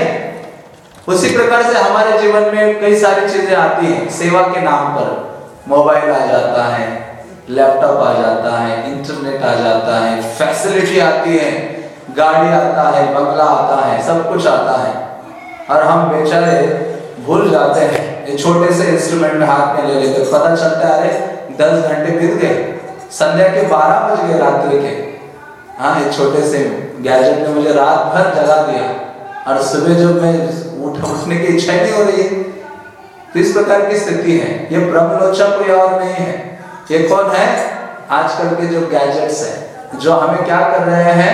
नहीं? उसी प्रकार से हमारे जीवन में कई सारी चीजें आती हैं सेवा के नाम पर। मोबाइल आ जाता है, लैपटॉप आ जाता है, इंटरनेट आ जाता है, फैसिलिटी आती है, गाड़ी आता है, बंगला आता है, सब कुछ आता है, और हम बेचारे भूल जाते हैं। ये छोटे से इंस्ट्रूमेंट में हाथ में ले लेते, पता चलता है अरे दस घंटे बीत गए, संध्या के बारह बज गए रात्रि के। हाँ, ये छोटे से गैजेट ने मुझे रात भर जगा दिया, और सुबह जब मैं उठ उठने की इच्छा नहीं हो रही है। तो इस प्रकार की स्थिति है। ये ब्रह्मलोचा कोई और नहीं है, ये कौन है? आजकल के जो गैजेट्स हैं, जो हमें क्या कर रहे हैं,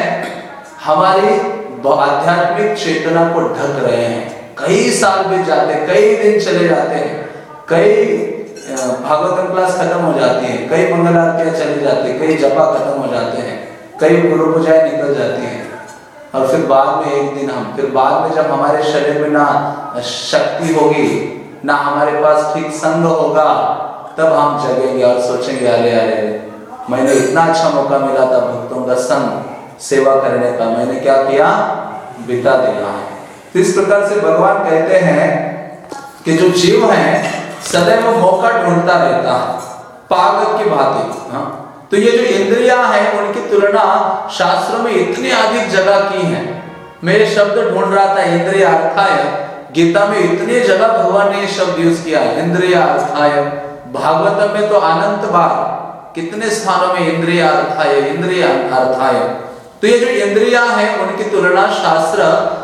हमारी आध्यात्मिक चेतना को ढक रहे हैं। कई साल बीत जाते, कई दिन चले जाते हैं, कई भागवतम क्लास खत्म हो जाती है, कई मंगल आरतियां चली जाती है, कई जपा खत्म हो जाते हैं, कई गुरु पूजाएं निकल जाती हैं, और फिर बाद में एक दिन हम फिर बाद में जब हमारे शरीर में ना शक्ति होगी, ना हमारे पास ठीक संग होगा, तब हम जगेंगे और सोचेंगे अरे अरे मैंने इतना अच्छा मौका मिला था भक्तों का संग सेवा करने का, मैंने क्या किया, बिता दिया है। तो इस प्रकार से भगवान कहते हैं कि जो जीव है सदैव मौका ढूंढता रहता है पागल की भांति। हाँ, तो ये जो इंद्रियां हैं उनकी तुलना शास्त्रों में इतनी अधिक जगह की है। मैं ये शब्द ढूंढ रहा था इंद्रिय अर्थाय, गीता में इतनी जगह भगवान ने ये शब्द यूज किया है इंद्रिय अर्थाय। भागवतम में तो अनंत बार कितने स्थानों में इंद्रिय अर्थाय इंद्रिय अर्थाय। तो ये जो इंद्रियां हैं उनकी तुलना शास्त्र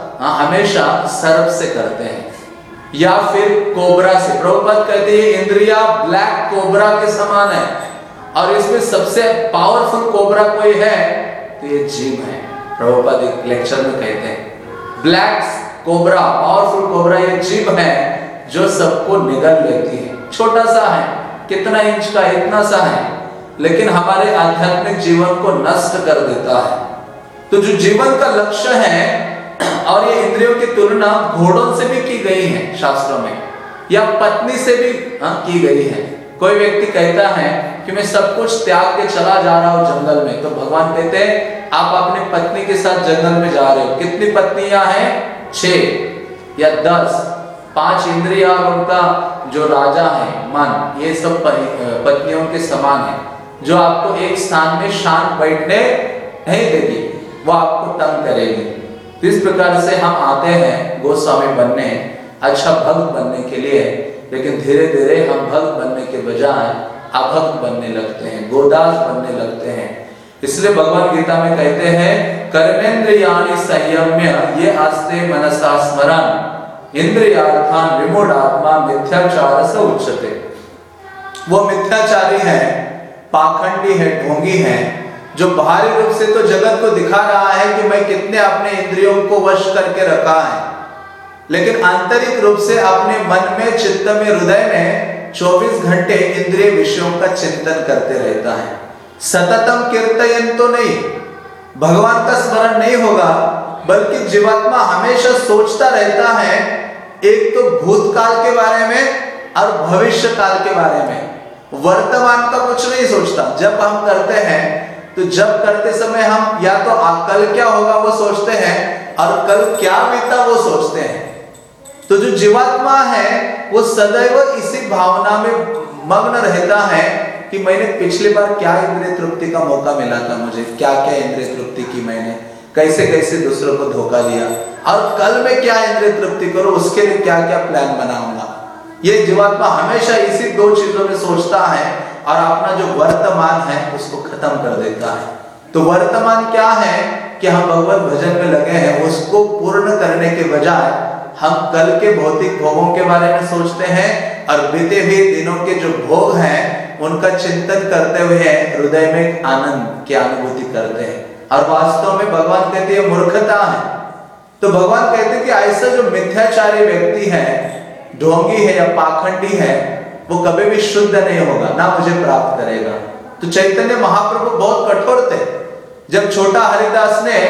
हमेशा सर्प से करते हैं या फिर कोबरा से। प्रभुपाद कहते हैं इंद्रिया ब्लैक कोबरा के समान है, और इसमें सबसे पावरफुल कोबरा कोई है तो ये जीव है। प्रभुपाद एक लेक्चर में कहते हैं ब्लैक कोबरा, पावरफुल कोबरा ये जीव है जो सबको निगल लेती है। छोटा सा है, कितना इंच का, इतना सा है, लेकिन हमारे आध्यात्मिक जीवन को नष्ट कर देता है। तो जो जीवन का लक्ष्य है, और ये इंद्रियों की तुलना घोड़ों से भी की गई है शास्त्रों में, या पत्नी से भी हाँ, की गई है। कोई व्यक्ति कहता है कि मैं सब कुछ त्याग के चला जा रहा हूँ जंगल में, तो भगवान कहते हैं आप अपनी पत्नी के साथ जंगल में जा रहे हो। कितनी पत्नियां हैं? छह या दस। पांच इंद्रिया और उनका जो राजा है मन, ये सब पत्नियों के समान है, जो आपको एक स्थान में शांत बैठने नहीं देगी, वो आपको तंग करेगी। इस प्रकार से हम आते हैं गोस्वामी बनने, अच्छा भक्त बनने के लिए, लेकिन धीरे धीरे हम भक्त बनने के बजाय अभक्त बनने लगते हैं, गोदास बनने लगते हैं। इसलिए भगवान गीता में कहते हैं कर्मेंद्रियाणि संयम्य ये आस्ते मनसा स्मरण इंद्रियार्थान विमूढ़ात्मा मिथ्याचार से उच्यते। वो मिथ्याचारी है, पाखंडी है, ढोंगी है, जो बाहरी रूप से तो जगत को दिखा रहा है कि मैं कितने अपने इंद्रियों को वश करके रखा है, लेकिन आंतरिक रूप से अपने मन में, चित्त में, हृदय में चौबीस घंटे इंद्रिय विषयों का चिंतन करते रहता है। सततम कीर्तयन तो नहीं, भगवान का स्मरण नहीं होगा, बल्कि जीवात्मा हमेशा सोचता रहता है एक तो भूतकाल के बारे में और भविष्य काल के बारे में, वर्तमान का कुछ नहीं सोचता। जब हम करते हैं तो जब करते समय हम या तो कल क्या होगा वो सोचते हैं, और कल क्या बीता वो सोचते हैं। तो जो जीवात्मा है वो सदैव इसी भावना में मग्न रहता है कि मैंने पिछली बार क्या इंद्रिय तृप्ति का मौका मिला था, मुझे क्या क्या इंद्रिय तृप्ति की मैंने, कैसे कैसे दूसरों को धोखा दिया, और कल में क्या इंद्रिय तृप्ति करूं, उसके लिए क्या क्या प्लान बनाऊंगा। ये जीवात्मा हमेशा इसी दो चीजों में सोचता है, और अपना जो वर्तमान है उसको खत्म कर देता है। तो वर्तमान क्या है कि हम भगवत भजन में लगे हैं, उसको पूर्ण करने के बजाय हम कल के भौतिक भोगों के बारे में सोचते हैं, और बीते हुए दिनों के जो भोग हैं उनका चिंतन करते हुए हृदय में आनंद की अनुभूति करते हैं। और वास्तव में भगवान कहते हैं मूर्खता है। तो भगवान कहते हैं कि ऐसा जो मिथ्याचारी व्यक्ति है, ढोंगी है या पाखंडी है, वो कभी भी शुद्ध नहीं होगा, ना मुझे प्राप्त करेगा। तो चैतन्य महाप्रभु बहुत कठोर थे। जब छोटा हरिदास ने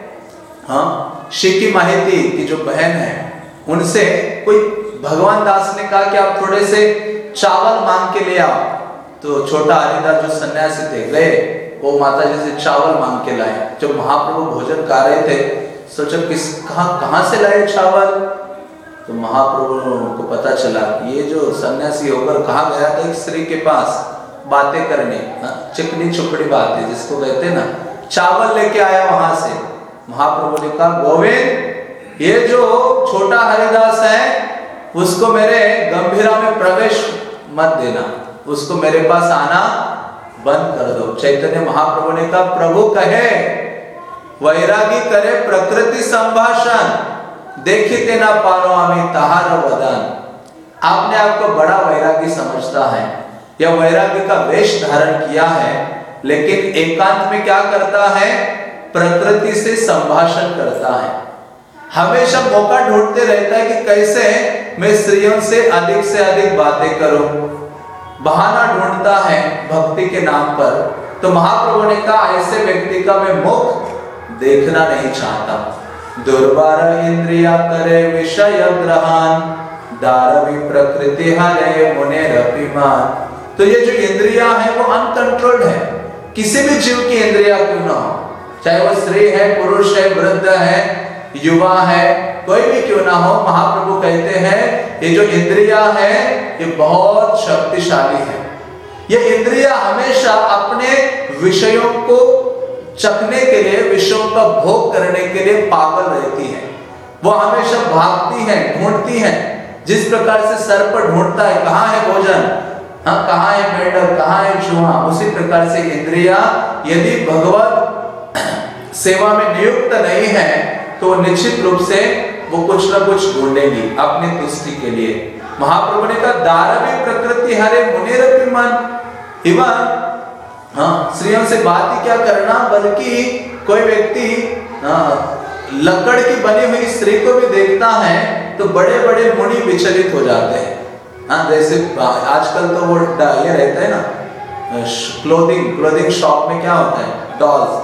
हाँ शिकी माहिती की जो बहन है उनसे कोई भगवान दास ने कहा कि आप थोड़े से चावल मांग के ले आओ, तो छोटा हरिदास जो सन्यासी थे गए, वो माता जी से चावल मांग के लाए। जब महाप्रभु भोजन कर रहे थे, सोचा किस कहां कहां से लाए चावल, तो महाप्रभु को पता चला ये जो सन्यासी होकर कहाँ गया था एक स्त्री के पास बातें करने, चिकनी चुपड़ी बातें जिसको कहते हैं ना, चावल लेके आया वहां से। महाप्रभु ने कहा गोविंद ये जो छोटा हरिदास है उसको मेरे गंभीरा में प्रवेश मत देना, उसको मेरे पास आना बंद कर दो। चैतन्य महाप्रभु ने कहा प्रभु कहे वैरागी करे प्रकृति संभाषण देखिते ना पारो आमी तहार वदन। आपने आपको बड़ा वैरागी समझता है या वैरागी का वेश धारण किया है, लेकिन एकांत में क्या करता है, प्रकृति से संभाषण करता है। हमेशा मौका ढूंढते रहता है कि कैसे मैं स्त्रियों से अधिक से अधिक बातें करूं, बहाना ढूंढता है भक्ति के नाम पर। तो महाप्रभु ने कहा ऐसे व्यक्ति का मैं मुख देखना नहीं चाहता। दुर्बार इंद्रिया करे विषय ग्रहण दारवी प्रकृति हरे मुने रपिमान। तो ये जो इंद्रिया है वो अनकंट्रोल्ड है, किसी भी जीव की इंद्रिया क्यों ना हो, चाहे वो स्त्री है, पुरुष है, वृद्ध है, युवा है, कोई भी क्यों ना हो। महाप्रभु कहते हैं ये जो इंद्रिया है ये बहुत शक्तिशाली है। ये इंद्रिया हमेशा अपने विषयों को चखने के लिए, विषयों का भोग करने के लिए पागल रहती है। वो हमेशा भागती है, ढूंढती है, जिस प्रकार से सर्प ढूंढता है कहाँ है भोजन, हाँ कहाँ है मेंढक, कहाँ है चूहा, उसी प्रकार से इंद्रिया यदि भगवत सेवा में नियुक्त नहीं है तो निश्चित रूप से वो कुछ ना कुछ ढूंढेगी अपनी तुष्टि के लिए। महाप्रभु ने कहा दारवी प्रकृति हरे मुनिरपि मन। इवन हाँ स्त्रियों से बात ही क्या करना, बल्कि कोई व्यक्ति लकड़ की बनी हुई स्त्री को भी देखता है तो बड़े बड़े मुनि विचलित हो जाते हैं। हाँ, जैसे आजकल तो वो ये रहता है ना, क्लोथिंग क्लोथिंग शॉप में क्या होता है,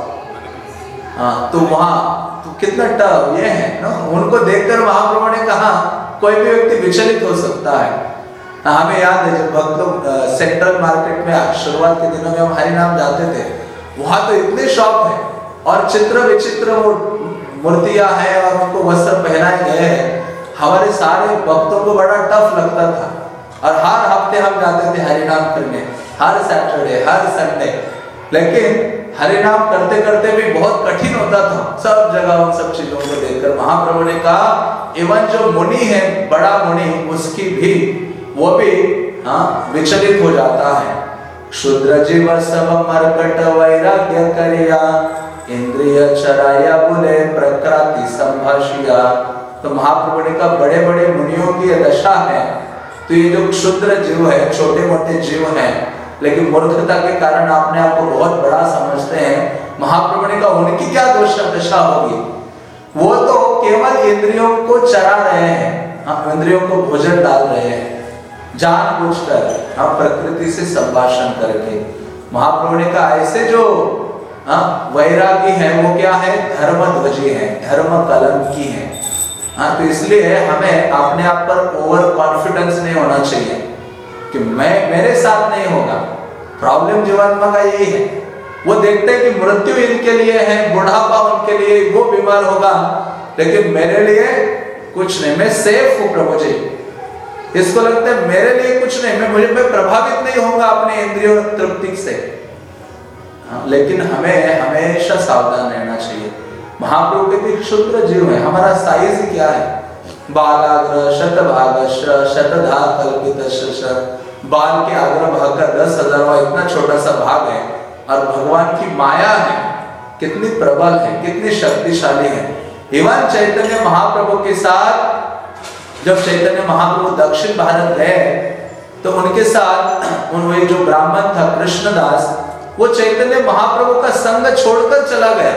डॉल्स। हाँ, तो वहाँ तो कितना टफ ये है ना, उनको देखकर महाप्रभु ने कहा कोई भी व्यक्ति विचलित हो सकता है। हमें याद है जब भक्त लोग सेंट्रल मार्केट में शुरुआत के दिनों में हम हरि नाम जाते थे, वहां तो इतने शॉप है और चित्र विचित्र वो मूर्तियां हैं और उनको वस्त्र पहनाए गए हैं। हमारे सारे भक्तों को बड़ा टफ लगता था और हर हफ्ते हम जाते थे हरि नाम करने, हर सैटरडे हर संडे। लेकिन हरि नाम करते करते भी बहुत कठिन होता था सब जगह उन सब चीजों को देखकर। महाप्रभु ने कहा इवन जो मुनि है, बड़ा मुनि, उसकी भी वो भी हाँ विचलित हो जाता है। क्षुद्र जीव सब मरकट वैराग्य करिया, इंद्रिय चराया बुले प्रकृति संभाषिया। तो महाप्रभु ने कहा बड़े बड़े मुनियों की दशा है। तो ये जो क्षुद्र जीव है, छोटे मोटे जीव हैं, लेकिन मूर्खता के कारण आपने आपको बहुत बड़ा समझते हैं। महाप्रभु ने कहा उनकी क्या दोष दशा होगी, वो तो केवल इंद्रियों को चरा रहे हैं, हाँ, इंद्रियों को भोजन डाल रहे हैं जानबूझकर, हाँ, प्रकृति से संभाषण करके। महाप्रभु ने कहा ऐसे जो हाँ वैरागी है वो क्या है, धर्म ध्वजी है, धर्म कलंकी है। हाँ, तो इसलिए हमें अपने आप पर ओवर कॉन्फिडेंस नहीं होना चाहिए कि मैं मेरे साथ नहीं होगा। प्रॉब्लम जीवात्मा का यही है, वो देखते हैं कि मृत्यु इनके लिए है, बुढ़ापा उनके लिए, वो बीमार होगा, लेकिन मेरे लिए कुछ नहीं, मैं सेफ हूँ प्रभु जी। इसको लगता है मेरे लिए कुछ नहीं, मैं मुझे मैं प्रभावित नहीं होगा अपने इंद्रियों तृप्ति से। हाँ, लेकिन हमें हमेशा सावधान रहना चाहिए। महाप्रभु के क्षुद्र जीव है, हमारा साइज क्या है, बालाग्र शतभागश शतधा कल्पितश। बाल के आग्र भाग का दस हजारवा इतना छोटा सा भाग है, और भगवान की माया है कितनी प्रबल है, कितनी शक्तिशाली है। इवन चैतन्य महाप्रभु के साथ जब चैतन्य महाप्रभु दक्षिण भारत गए तो उनके साथ उन वही जो ब्राह्मण था कृष्णदास, वो चैतन्य महाप्रभु का संग छोड़कर चला गया।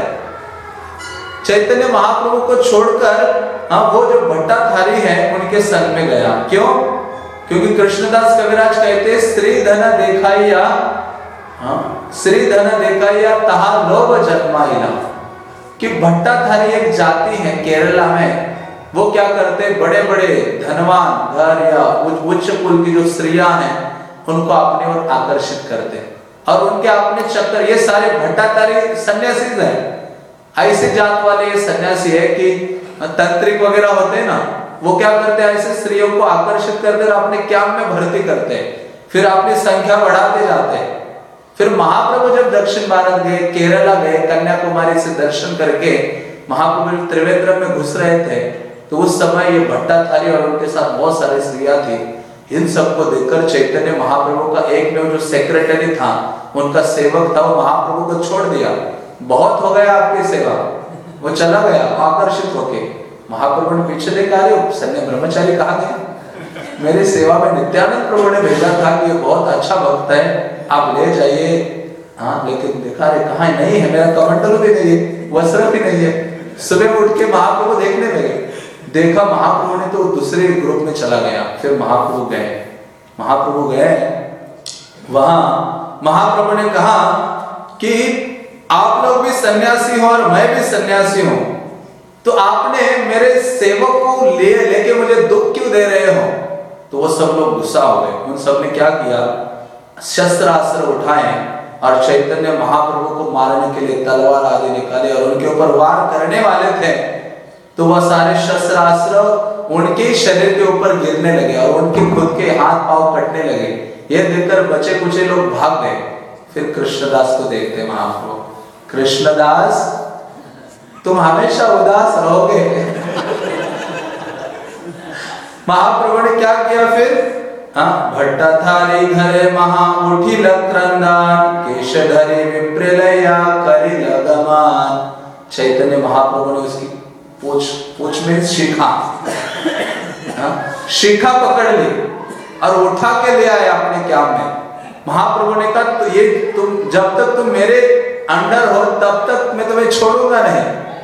चैतन्य महाप्रभु को छोड़कर हाँ वो जो भट्टाधारी है उनके संग में गया। क्यों? क्योंकि कृष्णदास कविराज कहते श्री धन देखाइया, हाँ श्री धन देखाइया तहा लोभ जन्माइला, कि भट्टाधारी एक जाति है केरला में, वो क्या करते, बड़े बड़े धनवान घर या उच्च कुल की जो स्त्रियां हैं उनको अपनी ओर आकर्षित करते और उनके अपने चक्कर। ये सारे भट्टाधारी सन्यासी हैं, ऐसे जात वाले सन्यासी है कि तंत्रिक वगैरह होते हैं ना, वो क्या करते हैं, ऐसे स्त्रियों को आकर्षित करते और अपने कैंप में भर्ती करते हैं, फिर अपनी संख्या बढ़ाते जाते हैं। फिर महाप्रभु जब दक्षिण भारत गए, केरला गए, कन्याकुमारी से दर्शन करके महाप्रभु त्रिवेंद्रम में घुस रहे थे, तो उस समय ये भट्टाधारी और उनके साथ बहुत सारी स्त्रियां थी। इन सबको देखकर चैतन्य महाप्रभु का एक में जो सेक्रेटरी था, उनका सेवक था, वो महाप्रभु को छोड़ दिया, बहुत हो गया आपकी सेवा, वो चला गया आकर्षित होके। महाप्रभु ने पीछे देखा, अरे सन्या ब्रह्मचारी कहाँ गए, मेरी सेवा में नित्यानंद प्रभु ने भेजा था कि ये बहुत अच्छा भक्त है, आप ले जाइए। हाँ, लेकिन देखा रे कहाँ नहीं है, मेरा कमंडल भी नहीं है, वस्त्र भी नहीं है। सुबह उठ के महाप्रभु देखने लगे, देखा महाप्रभु ने तो दूसरे ग्रुप में चला गया। फिर महाप्रभु गए, महाप्रभु गए वहां महाप्रभु ने कहा कि आप लोग भी सन्यासी हो और मैं भी सन्यासी हूं, तो आपने मेरे सेवक को ले लेके मुझे दुख क्यों दे रहे हो? तो वो सब लोग गुस्सा हो गए। उन सब ने क्या किया, शस्त्रास्त्र उठाए और चैतन्य महाप्रभु को मारने के लिए तलवार आदि निकाले और उनके ऊपर वार करने वाले थे। तो वह सारे शस्त्रास्त्र उनके शरीर के ऊपर गिरने लगे और उनके खुद के हाथ पांव कटने लगे। ये देखकर बचे कुचे लोग भाग गए। फिर कृष्णदास को देखते महाप्रभु, कृष्णदास तुम हमेशा उदास रहोगे। महाप्रभु ने क्या किया फिर, हाँ भट्टाधारी घरे महा उठी लत्रंदान, केशधरी विप्रलया करी लगमान। चैतन्य महाप्रभु ने उसकी पूछ पूछ में शिखा हाँ शिखा पकड़ ली और उठा के ले आए अपने क्या में। महाप्रभु ने कहा तो ये तुम जब तक तुम मेरे अंडर हो तब तक मैं तुम्हें छोड़ूंगा नहीं।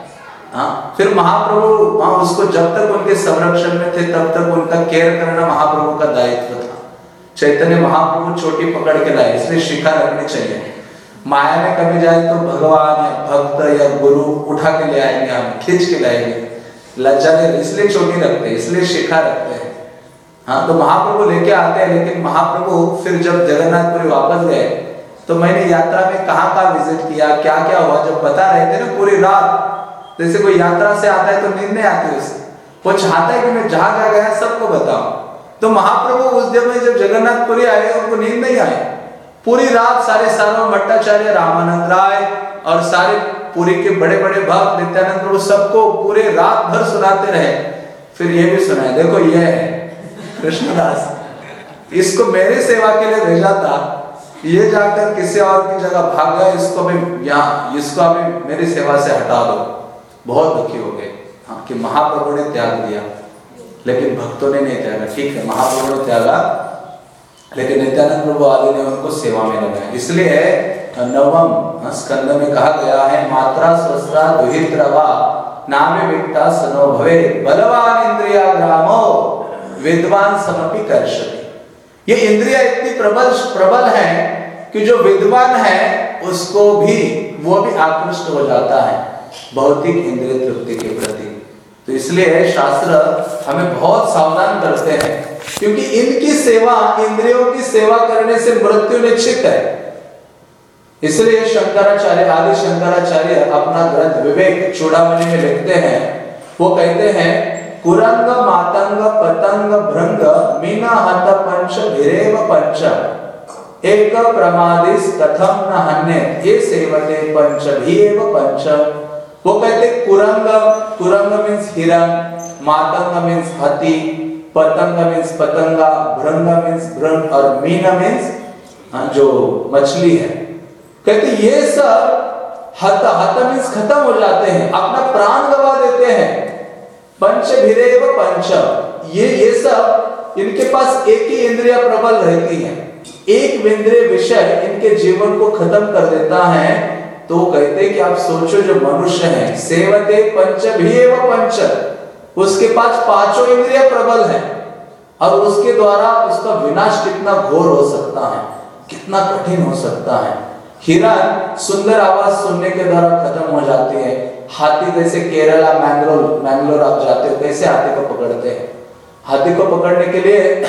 हाँ, फिर महाप्रभु वहां उसको जब तक उनके संरक्षण में थे तब तक उनका केयर करना महाप्रभु का दायित्व था। चैतन्य महाप्रभु छोटी पकड़ के लाए, इसलिए शिखा रखनी चाहिए। माया में कभी जाए तो भगवान या भक्त या गुरु उठा के ले आएंगे, हम खींच के लाएंगे, लज्जा नहीं, इसलिए छोटी रखते हैं, इसलिए शिखा रखते हैं। हाँ, तो महाप्रभु लेके आते हैं, लेकिन महाप्रभु फिर जब जगन्नाथपुरी वापस गए तो मैंने यात्रा में कहाँ कहाँ विजिट किया, क्या क्या हुआ, जब बता रहे थे ना पूरी रात। जैसे कोई यात्रा से आता है तो नींद नहीं आती उसे, वो चाहता है कि मैं जहां जहां गया सबको बताऊं। तो महाप्रभु उस दिन में जब जगन्नाथपुरी आए उनको नींद नहीं आई, पूरी रात सारे सार्वभौम भट्टाचार्य, रामानंद राय और सारे पुरी के बड़े बड़े भक्त नित्यानंद प्रभु सबको पूरे रात भर सुनाते रहे। फिर ये भी सुनाए, देखो ये है कृष्णदास, इसको मेरी सेवा के लिए भेजा था, ये जाकर किसी और की जगह भाग गया, इसको भी यहाँ इसको अभी मेरी सेवा से हटा दो। बहुत दुखी हो गए हाँ, कि महाप्रभु ने त्याग दिया, लेकिन भक्तों ने नहीं त्यागा। ठीक है, महाप्रभु ने त्यागा, लेकिन नित्यानंद प्रभु आदि ने उनको सेवा में लगाया। इसलिए नवम स्कंद में कहा गया है, मात्रा स्वस्था दुहित रवा नामे विक्ता सनो भवे बलवान इंद्रिया ग्रामो विद्वान समपि कर्षति। ये इंद्रिया इतनी प्रबल प्रबल है कि जो विद्वान है उसको भी वो भी आकृष्ट हो जाता है भौतिक इंद्रिय तृप्ति के प्रति। तो इसलिए शास्त्र हमें बहुत सावधान करते हैं, क्योंकि इनकी सेवा, इंद्रियों की सेवा करने से मृत्यु निश्चित है। इसलिए शंकराचार्य, आदि शंकराचार्य अपना ग्रंथ विवेक चूड़ामणि में लिखते हैं, वो कहते हैं, कुरंग मातंग पतंग भृंग मीना हत पंच भिरेव पंच एक प्रमादिस कथम न हन्य ये सेवते पंच भीव पंच। वो कहते कुरंग, कुरंग मीन्स हिरण, मातंग मीन्स हाथी, पतंग मीन्स पतंगा, भृंग मीन्स भृंग और मीना मीन्स जो मछली है। कहते ये सब हत, हत मीन्स खत्म हो जाते हैं, अपना प्राण गवा देते हैं। पंच भिरेव पंच, ये ये सब इनके पास एक ही इंद्रिया प्रबल रहती है, एक इंद्रिय विषय इनके जीवन को खत्म कर देता है। तो कहते हैं कि आप सोचो, जो मनुष्य है सेवते पंच भीव पंच, उसके पास पांचों इंद्रिय प्रबल है और उसके द्वारा उसका विनाश कितना घोर हो सकता है, कितना कठिन हो सकता है। हिरण सुंदर आवाज सुनने के द्वारा खत्म हो जाती है। हाथी जैसे केरला, मैंगलोर मैंगलोर आप जाते हो, कैसे हाथी को पकड़ते हैं? हाथी को पकड़ने के लिए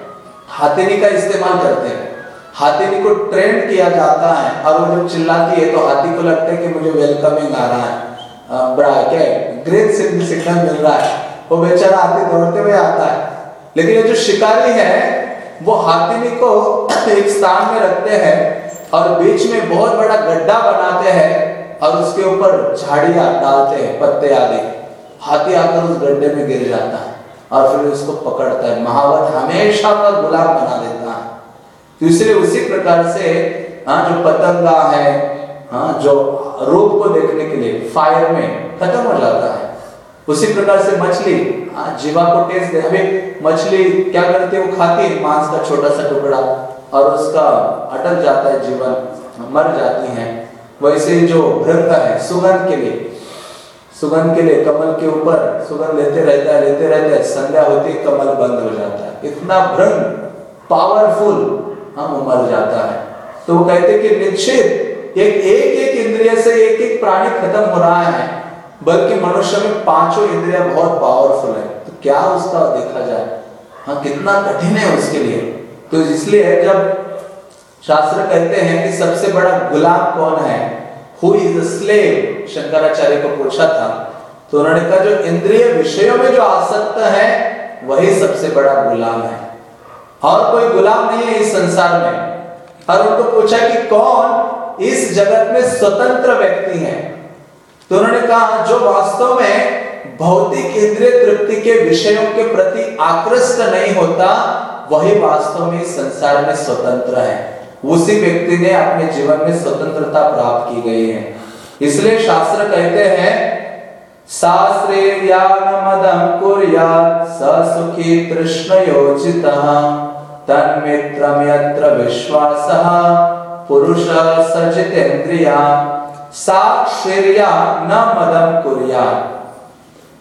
हाथीनी का इस्तेमाल करते हैं, हाथीनी को ट्रेन किया जाता है और वो जब चिल्लाती है तो हाथी को लगता है कि मुझे वेलकमिंग आ रहा है, बड़ा क्या ग्रेट सिग्नल मिल रहा है, वो बेचारा हाथी दौड़ते हुए आता है। लेकिन ये जो शिकारी है वो हाथीनी को एक स्थान में रखते हैं और बीच में बहुत बड़ा गड्ढा बनाते हैं और उसके ऊपर झाड़ियां डालते हैं, पत्ते आदि। हाथी आकर उस गड्ढे में गिर जाता है और फिर उसको पकड़ता है, महावत हमेशा का गुलाम बना देता है। तो इसलिए उसी प्रकार से हाँ, जो पतंगा है हाँ, जो रूप को देखने के लिए फायर में खत्म हो जाता है, उसी प्रकार से मछली हाँ, जीवा को टेस्ट दे। अभी मछली क्या करती है, वो खाती है मांस का छोटा सा टुकड़ा और उसका अटक जाता है जीवन, मर जाती है। वैसे ही जो भृंग है सुगंध के लिए, सुगंध के लिए कमल के ऊपर सुगंध लेते रहता है लेते रहता है संध्या होती है कमल बंद हो जाता है। इतना भृंग पावरफुल हम मर जाता है। तो वो कहते कि निश्चित एक एक एक इंद्रिय से एक एक प्राणी खत्म हो रहा है, बल्कि मनुष्य में पांचों इंद्रिया बहुत पावरफुल है। तो क्या उसका देखा जाए हाँ, कितना कठिन है उसके लिए। तो इसलिए जब शास्त्र कहते हैं कि सबसे बड़ा गुलाम कौन है, who is the slave, Shankaracharya को पूछा था तो उन्होंने कहा जो इंद्रिय विषयों में जो आसक्त है वही सबसे बड़ा गुलाम है, और कोई गुलाम नहीं है इस संसार में। और उनको पूछा कि कौन इस जगत में स्वतंत्र व्यक्ति है, तो उन्होंने कहा जो वास्तव में भौतिक इंद्रिय तृप्ति के विषयों के प्रति आकृष्ट नहीं होता वही वास्तव में इस संसार में स्वतंत्र है। उसी व्यक्ति ने अपने जीवन में स्वतंत्रता प्राप्त की गई है। इसलिए शास्त्र कहते हैं शास्त्रेर्यानमदं कुर्यात् स सुखी तृष्णयोजितः तन्मित्रं यत्र विश्वासः पुरुषः स जितेन्द्रियः। साक्षेर्या न मदं कुर्यात्,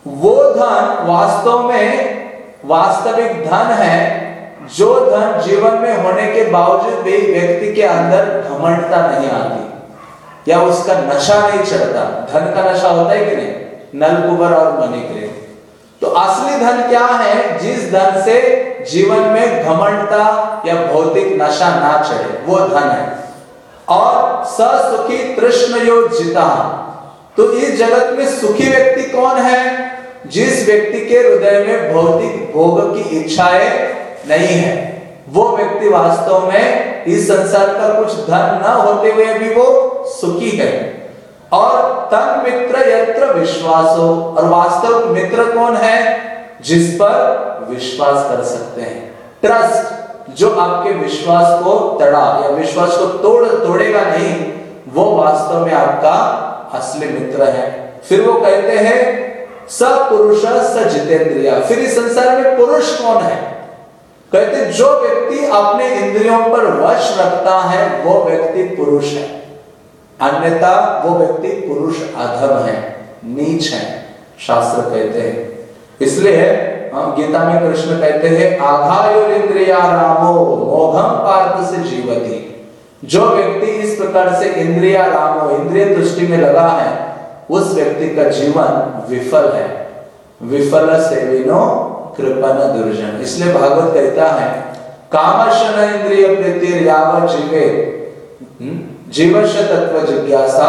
वो धन वास्तव में वास्तविक धन है, जो धन जीवन में होने के बावजूद भी व्यक्ति के अंदर घमंडता नहीं आती या उसका नशा नहीं चढ़ता। धन का नशा होता है कि नहीं, नलकुबर और मनी के लिए। तो असली धन क्या है? जिस धन से जीवन में घमंडता या भौतिक नशा ना चढ़े, वो धन है। और ससुखी तृष्णयोजिता, तो इस जगत में सुखी व्यक्ति कौन है? जिस व्यक्ति के हृदय में भौतिक भोग की इच्छाएं नहीं है, वो व्यक्ति वास्तव में इस संसार का कुछ धन न होते हुए भी वो सुखी है। और तन मित्र यत्र विश्वासो, और वास्तव मित्र कौन है? जिस पर विश्वास कर सकते हैं, ट्रस्ट, जो आपके विश्वास को तड़ा या विश्वास को तोड़ तोड़ेगा नहीं, वो वास्तव में आपका असली मित्र है। फिर वो कहते हैं स पुरुष स जितेंद्रिय। फिर इस संसार में पुरुष कौन है? कहते जो व्यक्ति अपने इंद्रियों पर वश रखता है वो व्यक्ति पुरुष है, अन्यथा वो व्यक्ति पुरुष अधम है, नीच है, शास्त्र कहते हैं। इसलिए गीता में कृष्ण कहते हैं आघायोर इंद्रिया रामो मोघम पार्थ से जीवती। जो व्यक्ति इस प्रकार से इंद्रिया रामो, इंद्रिय दृष्टि में लगा है, उस व्यक्ति का जीवन विफल है। विफल सेविनो कृपण दुर्जन। इसलिए भागवत कहता है कामशन इंद्रिय प्रीतिर यावत जीवे जीवश तत्व जिज्ञासा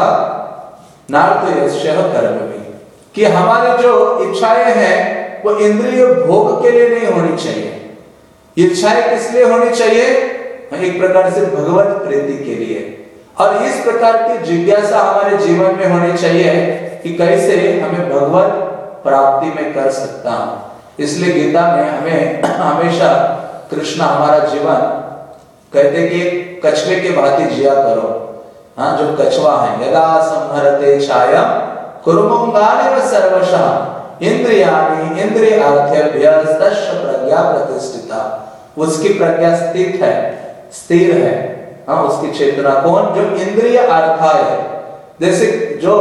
नार्थ कर्म में, कि हमारी जो इच्छाएं हैं वो इंद्रिय भोग के लिए नहीं होनी चाहिए। इच्छाएं किस लिए होनी चाहिए? एक प्रकार से भगवत प्रीति के लिए। और इस प्रकार की जिज्ञासा हमारे जीवन में होनी चाहिए कि कैसे हमें भगवत प्राप्ति में कर सकता हूं। इसलिए गीता में हमें हमेशा कृष्ण हमारा जीवन कहते कि कछुए के भांति जिया करो। हाँ, जो कछुआ है, यदा संहरते छाया कुरुमंगानि व सर्वशः इंद्रियाणि इंद्रियार्थेभ्यः तस्य प्रज्ञा प्रतिष्ठिता। उसकी प्रज्ञा स्थित है, स्थिर है। हाँ, उसकी चेतना कौन? जो इंद्रिय अर्थाय है। जैसे जो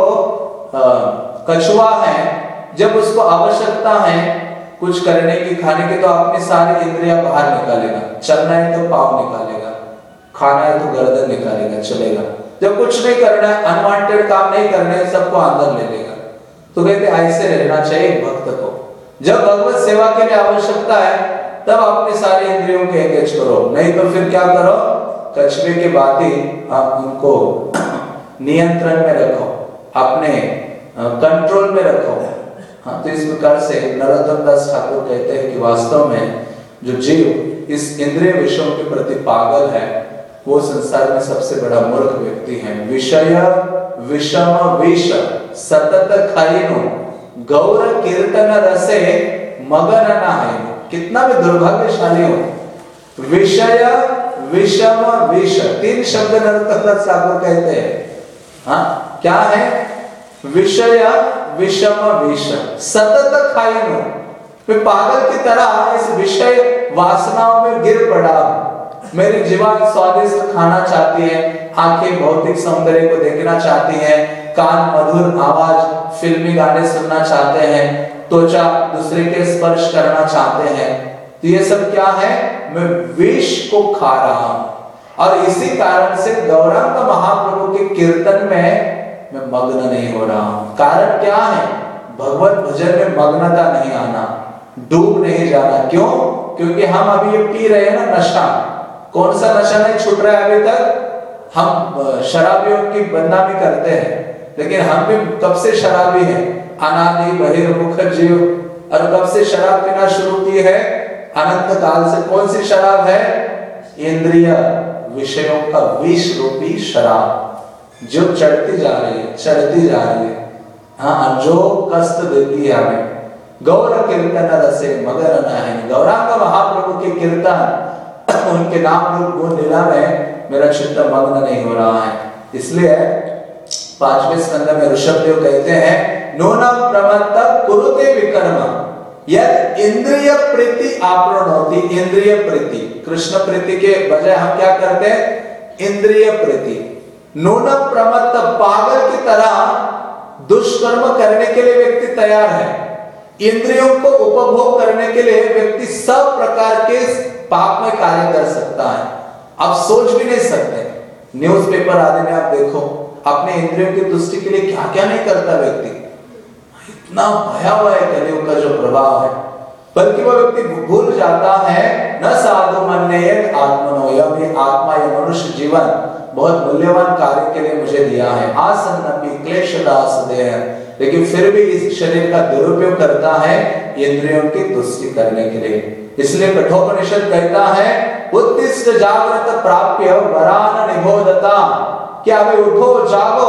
कछुआ है, जब उसको आवश्यकता है कुछ करने की, खाने की, तो अपनी सारी इंद्रियां बाहर निकालेगा। चलना है तो पाँव निकालेगा, खाना है तो गर्दन निकालेगा, चलेगा। जब कुछ नहीं करना है, अनवांटेड काम नहीं करना है, सबको अंदर ले लेगा। तो कहते ऐसे रहना चाहिए भक्त को। जब भगवत सेवा के लिए आवश्यकता है तब अपनी सारी इंद्रियों को एंगेज करो, नहीं तो फिर क्या करो? कछुए के भांति आप उनको नियंत्रण में रखो, अपने कंट्रोल में रखो। हाँ, तो इस प्रकार से नरोत्तम दास ठाकुर कहते हैं कि वास्तव में जो जीव इस इंद्रिय विषयों के प्रति पागल है, वो संसार में सबसे बड़ा मूर्ख व्यक्ति है। विषय विषम विष सतत खाइनो गौर कीर्तन रसे मगन नाहिनो। कितना भी दुर्भाग्यशाली हो। विषय विषम विष, तीन शब्द नरोत्तम दास ठाकुर कहते हैं। हाँ, क्या है? विषय विषम विष सतत खाइनो। मैं पागल की तरह इस विषय वासनाओं में गिर पड़ा। मेरी जीवन स्वादिष्ट खाना चाहती है, आंखें भौतिक सौंदर्य को देखना चाहती हैं, कान मधुर आवाज फिल्मी गाने सुनना चाहते हैं, त्वचा दूसरे के स्पर्श करना चाहते हैं। तो ये सब क्या है? मैं विष को खा रहा हूं। और इसी कारण से गौरांग महाप्रभु के कीर्तन में मैं मग्न नहीं हो रहा हूं। कारण क्या है? भगवत भजन में मग्नता नहीं आना, डूब नहीं जाना। क्यों? क्योंकि हम अभी ये पी रहे हैं ना नशा। कौन सा नशा नहीं छूट रहा है अभी तक? हम शराबियों की बदनामी करते हैं, लेकिन हम भी कब से शराबी हैं? अनादि बहिर्मुख जीव। और कब से शराब पीना शुरू की है? अनंत काल से। कौन सी शराब है? इंद्रिय विषयों का विष रूपी शराब, जो चढ़ती जा रही है, चढ़ती जा रही है। हाँ, जो कष्ट देती है हमें। गौर कीर्तन रसे मगर नाहिनो। गौरांग महाप्रभु के कीर्तन, उनके नाम रूप गुण लीला में मेरा चित्त मग्न नहीं हो रहा है। इसलिए पांचवें स्कंद में ऋषभदेव कहते हैं नूनम प्रमत्त कुरुते विकर्म यद इंद्रिय प्रीति आपनोति। इंद्रिय प्रीति, कृष्ण प्रीति के बजाय हम क्या करते हैं? इंद्रिय प्रीति। नूनम प्रमत्त, पागल की तरह दुष्कर्म करने के लिए व्यक्ति तैयार है, इंद्रियों को उपभोग करने के लिए व्यक्ति सब प्रकार के पाप में कार्य कर सकता है। आप सोच भी नहीं सकते। न्यूज़पेपर आदि में आप देखो, अपने इंद्रियों की तुष्टि के लिए क्या क्या नहीं करता व्यक्ति। इतना भयावह है कलियुग का जो प्रभाव है। बल्कि वह व्यक्ति भूल जाता है न साधु मन्येत आत्मनो, यह आत्मा यह मनुष्य जीवन बहुत मूल्यवान कार्य के लिए मुझे दिया है। आसन्नपि क्लेशदास देह, लेकिन फिर भी इस शरीर का दुरुपयोग करता है इंद्रियों की तुष्टि करने के लिए। इसलिए कठोपनिषद कहता है उत्तिष्ठ जागृत प्राप्य वरान निबोधता, कि अभी उठो जागो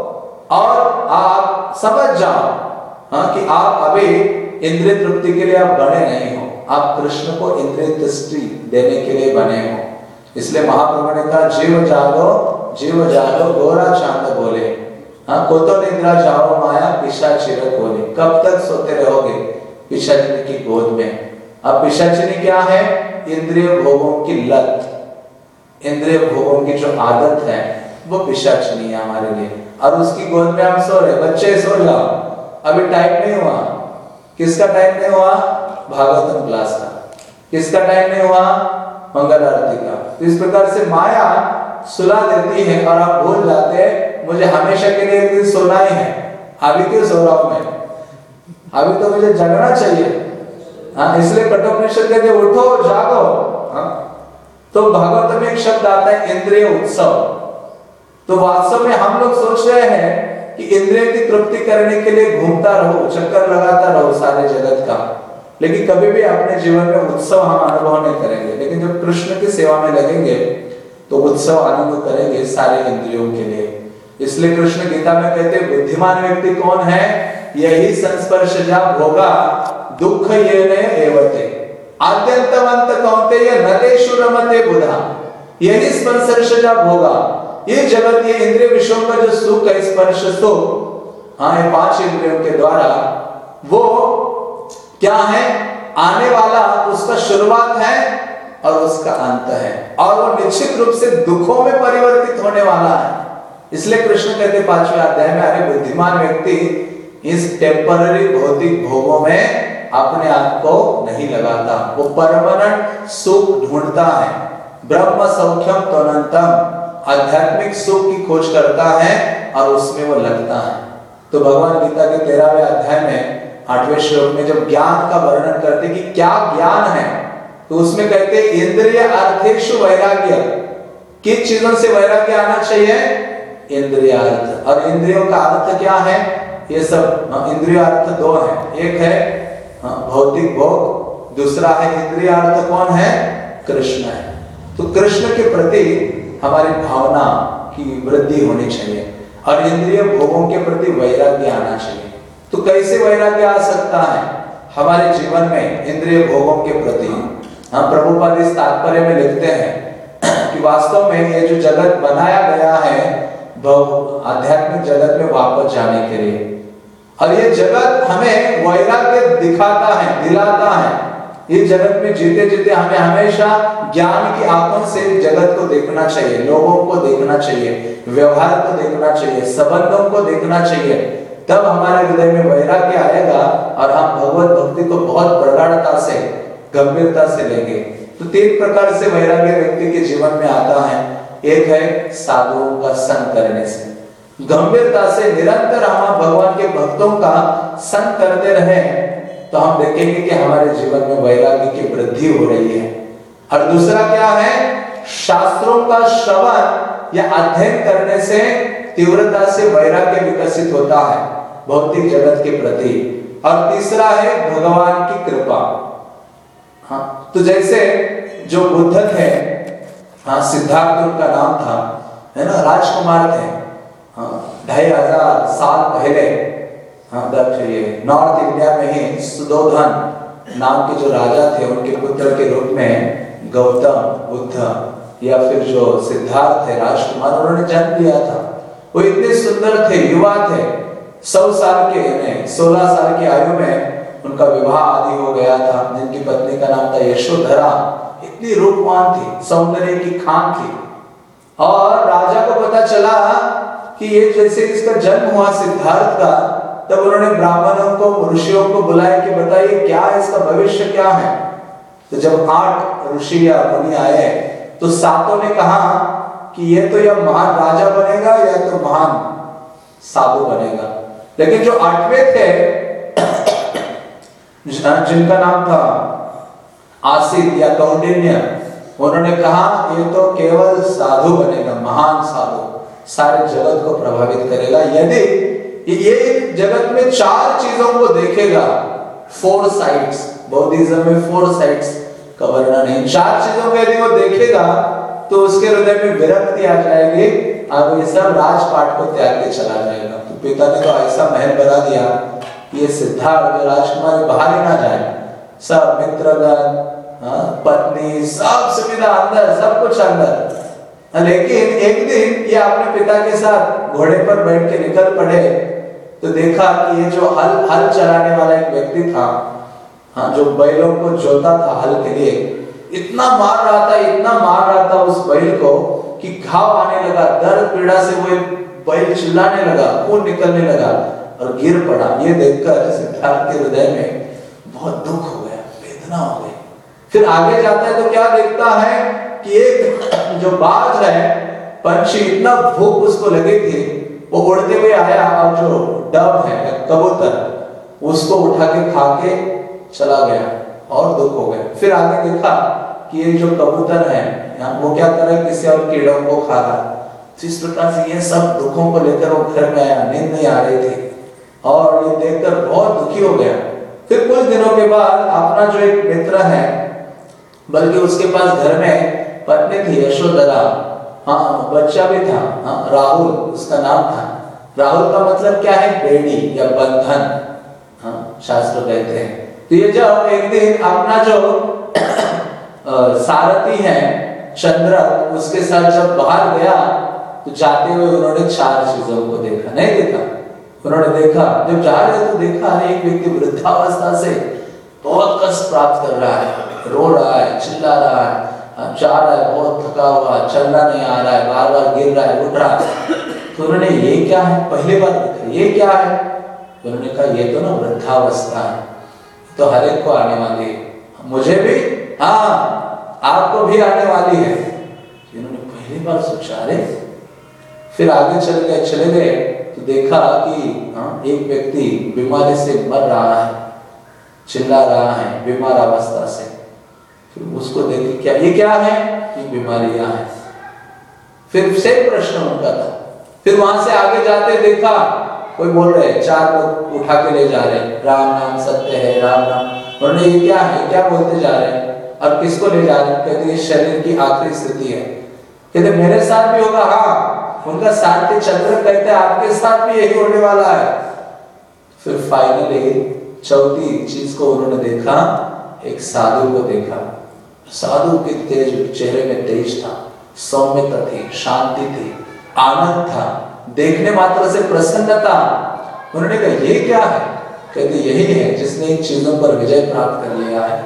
और आप समझ जाओ हाँ कि आप अभी इंद्रिय तृप्ति के लिए आप बने नहीं हो, आप कृष्ण को इंद्रिय तुष्टि देने के लिए बने हो। इसलिए महाप्रभु ने कहा जीव जागो जीव जागो गोरा चांद बोले, हाँ को तो निद्रा जाओ माया पिशाचिर बोले। कब तक सोते रहोगे पिशाचिनी की गोद में। अब पिशाचिनी क्या है? इंद्रिय भोगों की लत, इंद्रिय भोगों की जो आदत है वो पिशाचिनी है हमारे लिए। और उसकी गोद में हम सो रहे, बच्चे सो जाओ, अभी टाइम नहीं हुआ। किसका टाइम नहीं हुआ? भागवतम क्लास का। किसका टाइम नहीं हुआ? मंगल आरती का। तो इस प्रकार से माया सुला देती है और आप भूल जाते हैं मुझे हमेशा के लिए एक दिन सोना ही है, अभी क्यों सो रहा हूं मैं, अभी तो मुझे जगना चाहिए। हाँ, इसलिए कठोपनिषद कहते हैं उठो जागो। हाँ, तो भागवत में एक शब्द आता है इंद्रिय उत्सव। तो वास्तव में हम लोग सोच रहे हैं कि इंद्रिय की तृप्ति करने के लिए घूमता रहो, चक्कर लगाता रहो सारे जगत का, लेकिन कभी भी अपने जीवन में उत्सव हम अनुभव नहीं करेंगे। लेकिन जब कृष्ण की सेवा में लगेंगे तो उत्सव आनंद करेंगे सारे इंद्रियों के लिए। इसलिए कृष्ण गीता में कहते हैं बुद्धिमान व्यक्ति कौन है? यही संस्पर्शजा भोगा दुख ये ने एवते आद्यंतवंत कौन्तेय नरेषु रमते बुधा। यही स्पर्शजा भोगा, ये जगत ये इंद्रिय विषयों का जो सुख है स्पर्श सुख, हाँ ये पांच इंद्रियों के द्वारा वो क्या है? आने वाला उसका शुरुआत है और उसका अंत है, और वो निश्चित रूप से दुखों में परिवर्तित होने वाला है। इसलिए कृष्ण कहते पांचवें अध्याय में अरे बुद्धिमान व्यक्ति इस टेम्पररी भौतिक भोगों में अपने आप को नहीं लगाता, वो परमानेंट सुख ढूंढता है। ब्रह्म सौख्यम त्वनंतम, आध्यात्मिक सुख की खोज करता है और उसमें वो लगता है। तो भगवान गीता के तेरहवें अध्याय में आठवें श्लोक में जब ज्ञान का वर्णन करते कि क्या ज्ञान है, तो उसमें कहते इंद्रिय अर्थेषु वैराग्य। किन चीजों से वैराग्य आना चाहिए? इंद्रिय अर्थ। और इंद्रियों का अर्थ क्या है? ये सब इंद्रिय अर्थ दो है, एक है भौतिक भोग, दूसरा है इंद्रिय अर्थ कौन है? कृष्ण है। तो कृष्ण के प्रति हमारी भावना की वृद्धि होनी चाहिए और इंद्रिय भोगों के प्रति वैराग्य आना चाहिए। तो कैसे वैराग्य आ सकता है हमारे जीवन में इंद्रिय भोगों के प्रति? हम प्रभुपाद इस तात्पर्य में लिखते हैं कि वास्तव में ये जो जगत बनाया गया है आध्यात्मिक जगत में वापस जाने के लिए, और ये जगत हमें वैराग्य दिखाता है, दिलाता है। ये जगत में जीते जीते हमें हमेशा ज्ञान की आंखों से जगत को देखना चाहिए, लोगों को देखना चाहिए, व्यवहार को देखना चाहिए, संबंधों को देखना चाहिए। तब हमारे हृदय में वैराग्य आएगा और हम भगवत भक्ति को बहुत प्रगाढ़ता से, गंभीरता से लेंगे। तो तीन प्रकार से वैराग्य व्यक्ति के जीवन में आता है। एक है साधुओं का संग करने से, गंभीरता से निरंतर हम भगवान के भक्तों का संग करते रहे तो हम देखेंगे कि हमारे जीवन में वैराग्य की वृद्धि हो रही है। और दूसरा क्या है? शास्त्रों का श्रवण या अध्ययन करने से तीव्रता से वैराग्य विकसित होता है भौतिक जगत के प्रति। और तीसरा है भगवान की कृपा। हाँ, तो जैसे जो बुद्ध थे, हाँ सिद्धार्थ उनका नाम था, है ना, राजकुमार थे। हाँ, ढाई हजार साल पहले, हाँ ये नॉर्थ इंडिया में ही सुदोधन नाम के जो राजा थे उनके पुत्र के रूप में गौतम बुद्ध या फिर जो सिद्धार्थ थे राजकुमार, उन्होंने जन्म लिया था। वो इतने सुंदर थे, युवा थे, सौ साल के सोलह साल की आयु में उनका विवाह आदि हो गया था, जिनकी पत्नी का नाम था यशोधरा। इतनी रूपवान थी, सौंदर्य की खान थी। और राजा को पता चला कि ये जैसे इसका जन्म हुआ सिद्धार्थ का, तब उन्होंने ब्राह्मणों को, ऋषियों को बुलाया कि बताइए क्या है, इसका भविष्य क्या है। तो जब आठ ऋषि या मुनि आए तो सातों ने कहा कि ये तो या महान राजा बनेगा या तो महान साधु बनेगा। लेकिन जो आठवें थे जिनका नाम था आसित या कौंडिन्य, उन्होंने कहा ये तो केवल साधु बनेगा, महान साधु, सारे जगत को प्रभावित करेगा। यदि ये जगत में चार चीजों को देखेगा, फोर साइड्स, बौद्धिज्म में फोर साइड्स का वर्णन है, चार चीजों को यदि वो देखेगा तो उसके हृदय में विरक्ति आ जाएगी और ये सब राजपाट को त्याग के चला जाएगा। तो पिता ने तो ऐसा महल बना दिया ये सिद्धार्थ राजकुमारी बाहर ही ना जाए, सब मित्रगण, पत्नी, सब सुविधा अंदर, सब कुछ अंदर। लेकिन एक दिन ये अपने पिता के साथ घोड़े पर बैठ के निकल पड़े तो देखा कि ये जो हल हल चलाने वाला एक व्यक्ति था, हाँ, जो बैलों को जोता था हल के लिए, इतना मार रहा था, इतना मार रहा था उस बैल को कि घाव आने लगा, दर्द पीड़ा से वो बैल चिल्लाने लगा, खून निकलने लगा और गिर पड़ा। ये देखकर सिद्धार्थ के हृदय में बहुत दुख हो गया, वेदना हो गई। फिर आगे जाता है तो क्या देखता है कि एक जो बाज है, पंछी, इतना भूख उसको लगी थी, वो उड़ते हुए आया और जो डव है, कबूतर, उसको उठा के खा के चला गया और दुख हो गया। फिर आगे देखा कि ये जो कबूतर है वो क्या कर रहा है, किसी और कीड़ों को खा रहा। इस प्रकार से ये सब दुखों को लेकर वो घर में आया, नींद नहीं आ रही थी और ये देखकर बहुत दुखी हो गया। फिर कुछ दिनों के बाद अपना जो एक मित्र है, बल्कि उसके पास घर में पत्नी थी यशोधरा, हाँ, बच्चा भी था, हाँ, राहुल उसका नाम था। राहुल का मतलब क्या है, बेड़ी या बंधन, हाँ, शास्त्र कहते हैं। तो ये जब एक दिन अपना जो सारथी है चंद्रक, उसके साथ जब बाहर गया तो जाते हुए उन्होंने चार चीजों को देखा, नहीं देखा, उन्होंने देखा, जब जा रहे तो देखा एक व्यक्ति वृद्धावस्था से बहुत कष्ट प्राप्त कर रहा है, रो रहा है, चिल्ला रहा है, जा रहा है, बहुत थका हुआ, चलना नहीं आ रहा है, बार बार गिर रहा है, उठ रहा है। तो उन्होंने ये क्या है, पहली बार देखा, ये क्या है? उन्होंने कहा ये तो ना वृद्धावस्था है, तो हर एक को आने वाली है, मुझे भी, हाँ, आपको भी आने वाली है। इन्होंने पहली बार सोचा, अरे, फिर आगे चल गए, चले गए तो देखा कि हाँ, एक व्यक्ति बीमारी से मर रहा है, चिल्ला रहा है बीमार अवस्था से। फिर उसको देखे, क्या ये क्या है, ये बीमारियां हैं। फिर से प्रश्न उनका था। फिर वहां से आगे जाते देखा कोई बोल रहे, चार लोग उठा के ले जा रहे, राम नाम सत्य है, राम नाम। उन्होंने ये क्या है, क्या बोलते जा रहे हैं और किसको ले जा रहे हैं? कहते शरीर की आखिरी स्थिति है। कहते मेरे साथ भी होगा, हाँ। उनका सारथी चंद्र कहते आपके साथ भी यही होने वाला है। फिर फाइनली चौथी चीज को उन्होंने देखा, एक साधु को देखा। साधु के तेज, चेहरे में तेज था, सौम्यता थी, शांति थी, आनंद था, देखने मात्र से प्रसन्नता। उन्होंने कहा ये क्या है? कहते यही है जिसने इन चीजों पर विजय प्राप्त कर लिया है।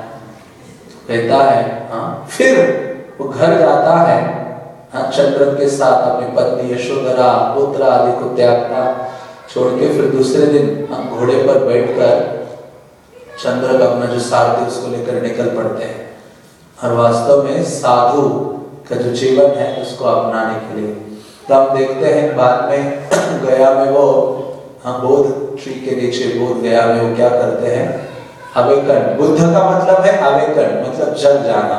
कहता है हाँ। फिर वो घर जाता है, हाँ, चंद्रक के साथ अपनी पत्नी यशोधरा, पुत्र आदि को त्यागता, छोड़ के फिर दूसरे दिन हाँ, घोड़े पर बैठकर चंद्रक अपना जो सारथी उसको लेकर निकल पड़ते हैं। और वास्तव में साधु का जो जीवन है उसको अपनाने के लिए तो हम देखते हैं बाद में गया में वो हाँ, बोध ट्री के नीचे, बोध गया में वो क्या करते हैं, अवेकन, बुद्ध का मतलब है अवेकन, मतलब जग जाना।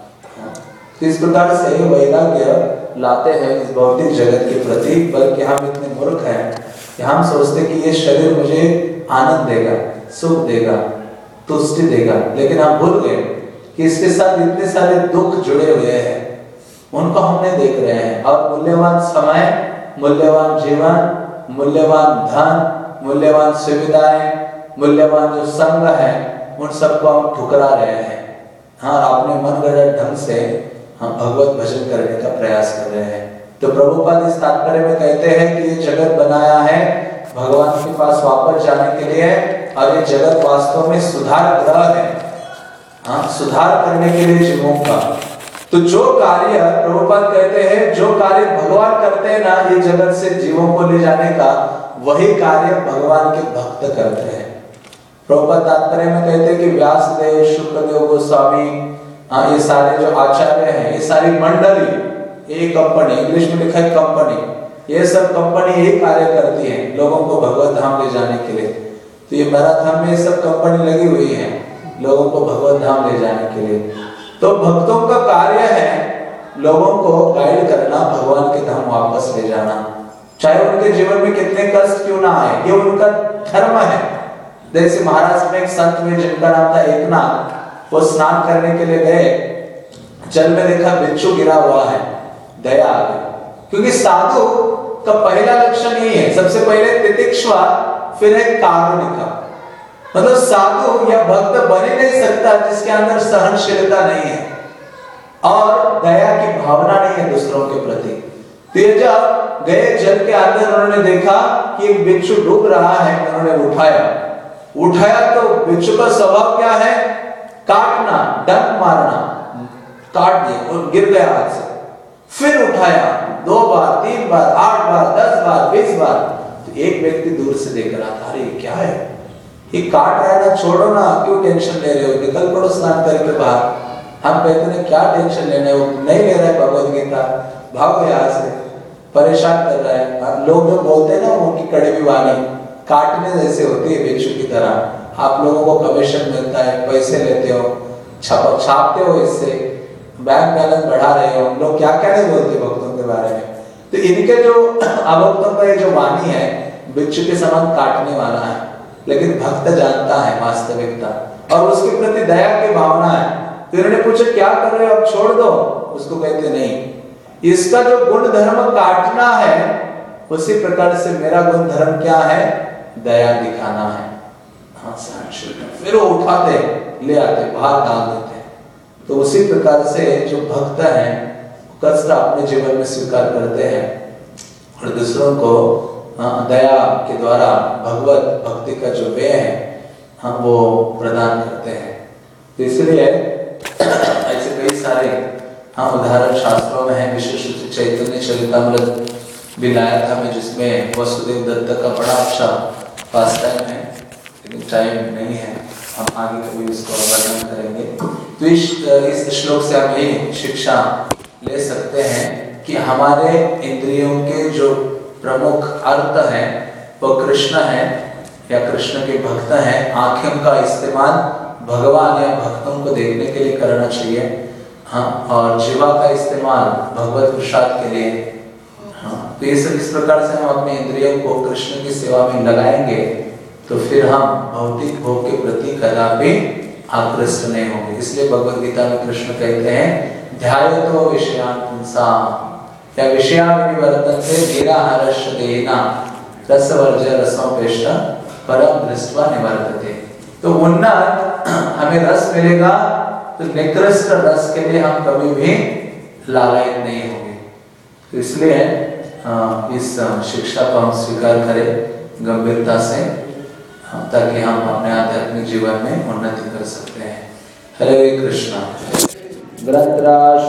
तो इस प्रकार से वैराग्य लाते हैं इस भौतिक जगत के प्रति। बल्कि हम इतने मूर्ख हैं कि हम सोचते कि ये शरीर मुझे आनंद देगा, सुख देगा, तुष्टि देगा, लेकिन हम भूल गए कि इसके साथ इतने सारे दुख जुड़े हुए हैं, उनको हम नहीं देख रहे हैं। और मूल्यवान समय, मूल्यवान जीवन, मूल्यवान धन, मूल्यवान सुविधाएं, मूल्यवान जो संग है, उन सबको हम ठुकरा रहे हैं। हाँ, अपने मन गढ़ ढंग से हम भगवत भजन करने का प्रयास कर रहे हैं। तो प्रभुपाद इस तात्पर्य में कहते हैं कि ये जगत बनाया है भगवान के पास वापस जाने के लिए, और ये जगत वास्तव में सुधार ग्रह है, हाँ, सुधार करने के लिए जीवों का। तो जो कार्य प्रभुपाद कहते हैं, जो कार्य भगवान करते हैं ना ये जगत से जीवों को ले जाने का, वही कार्य भगवान के भक्त करते हैं। प्रभुपाद तात्पर्य में कहते हैं कि व्यासदेव, शुक्रदेव गोस्वामी, हाँ ये सारे जो आचार्य हैं, ये सारी मंडली, ये कंपनी, इंग्लिश में लिखा है कंपनी, ये सब कंपनी यही कार्य करती है लोगों को भगवत धाम ले जाने के लिए। तो ये मैराथन में ये सब कंपनी लगी हुई है लोगों को भगवत धाम ले जाने के लिए। तो भक्तों का कार्य है लोगों को गाइड करना, भगवान के धाम वापस ले जाना, चाहे उनके जीवन में कितने कष्ट क्यों ना आए, ये उनका धर्म है। जैसे महाराष्ट्र में एक संत हुए जिनका नाम था एकनाथ, वो स्नान करने के लिए गए, जल में देखा बिच्छू गिरा हुआ है, दया आ गई, क्योंकि साधु का पहला लक्षण यही है, सबसे पहले तितिक्षवा, फिर है कारुणिका। मतलब साधु या भक्त बन ही नहीं सकता जिसके अंदर सहनशीलता नहीं है और दया की भावना नहीं है दूसरों के प्रति। तो ये जब गए जल के अंदर उन्होंने देखा कि एक बिच्छू डूब रहा है, उन्होंने उठाया उठाया तो बिच्छू का स्वभाव क्या है? काटना, डंक मारना, काट दिया और गिर गया हाथ से। फिर उठाया दो बार, तीन बार, आठ बार, दस बार, बीस बार। तो एक व्यक्ति दूर से देख रहा था, अरे क्या है, ये काट रहा है ना, छोड़ो ना, क्यों टेंशन ले रहे हो, निकल पड़ो स्नान करके बाहर। हम कहते हैं क्या टेंशन लेना है, वो नहीं ले रहा है भगवत गीता, भागो यहाँ से, परेशान कर रहा है। लोग जो बोलते हैं ना उनकी कड़वी वाणी काटने जैसे होती है बिच्छू की तरह। आप लोगों को कमीशन मिलता है, पैसे लेते हो, छाप छापते हो, इससे बैंक बैलेंस बढ़ा रहे हो, लोग क्या क्या नहीं बोलते भक्तों के बारे में। तो इनके जो अभक्तों का जो वाणी है बिच्छू के समान काटने वाला है, लेकिन भक्त जानता है वास्तविकता और उसके प्रति दया की भावना है। तो इन्होंने पूछा क्या कर रहे हो, अब छोड़ दो। उसको कहते नहीं, इसका जो गुण धर्म काटना है, उसी प्रकार से मेरा गुण धर्म क्या है, दया दिखाना है। हाँ, फिर वो उठाते ले आते बाहर डाल देते। तो उसी प्रकार से जो भक्त हैं कष्ट अपने जीवन में स्वीकार करते हैं और दूसरों को हाँ, दया के द्वारा भगवत भक्ति का जो वे है हाँ, वो प्रदान करते हैं। तो इसलिए ऐसे कई सारे हाँ उदाहरण शास्त्रों में है। विशेष रूप से चैतन्य चरितामृत भी लाया था मैं, जिसमें वसुदेव दत्त का बड़ा अच्छा पास्टाइम है, लेकिन टाइम नहीं है, हम आगे कभी इसको वर्णन करेंगे। तो इस इस श्लोक से हम ये शिक्षा ले सकते हैं कि हमारे इंद्रियों के जो प्रमुख अर्थ है वो कृष्ण है या कृष्ण के भक्त हैं। आँखों का इस्तेमाल भगवान या भक्तों को देखने के लिए करना चाहिए हाँ, और जीवा का इस्तेमाल भगवत प्रसाद के लिए हाँ। तो इस इस प्रकार से हम अपने इंद्रियों को कृष्ण की सेवा में लगाएंगे तो फिर हम भौतिक भोग के प्रति कदापि आकृष्ट नहीं होंगे। इसलिए भगवद गीता में कृष्ण कहते हैं ध्यायतो विषयान् पुंसाः या विषयाविनिवर्तन्ते निराहारस्य देहिना रसवर्ज्य रसोपेष्ट परम दृष्ट्वा निवर्तते। तो उन्नत हमें रस मिलेगा तो निकृष्ट रस के लिए हम कभी भी लालयित नहीं होंगे। तो इसलिए इस शिक्षा को हम स्वीकार करें गंभीरता से ताकि हम अपने आध्यात्मिक जीवन में उन्नति कर सकते हैं। हरे कृष्णा। ग्रंथराज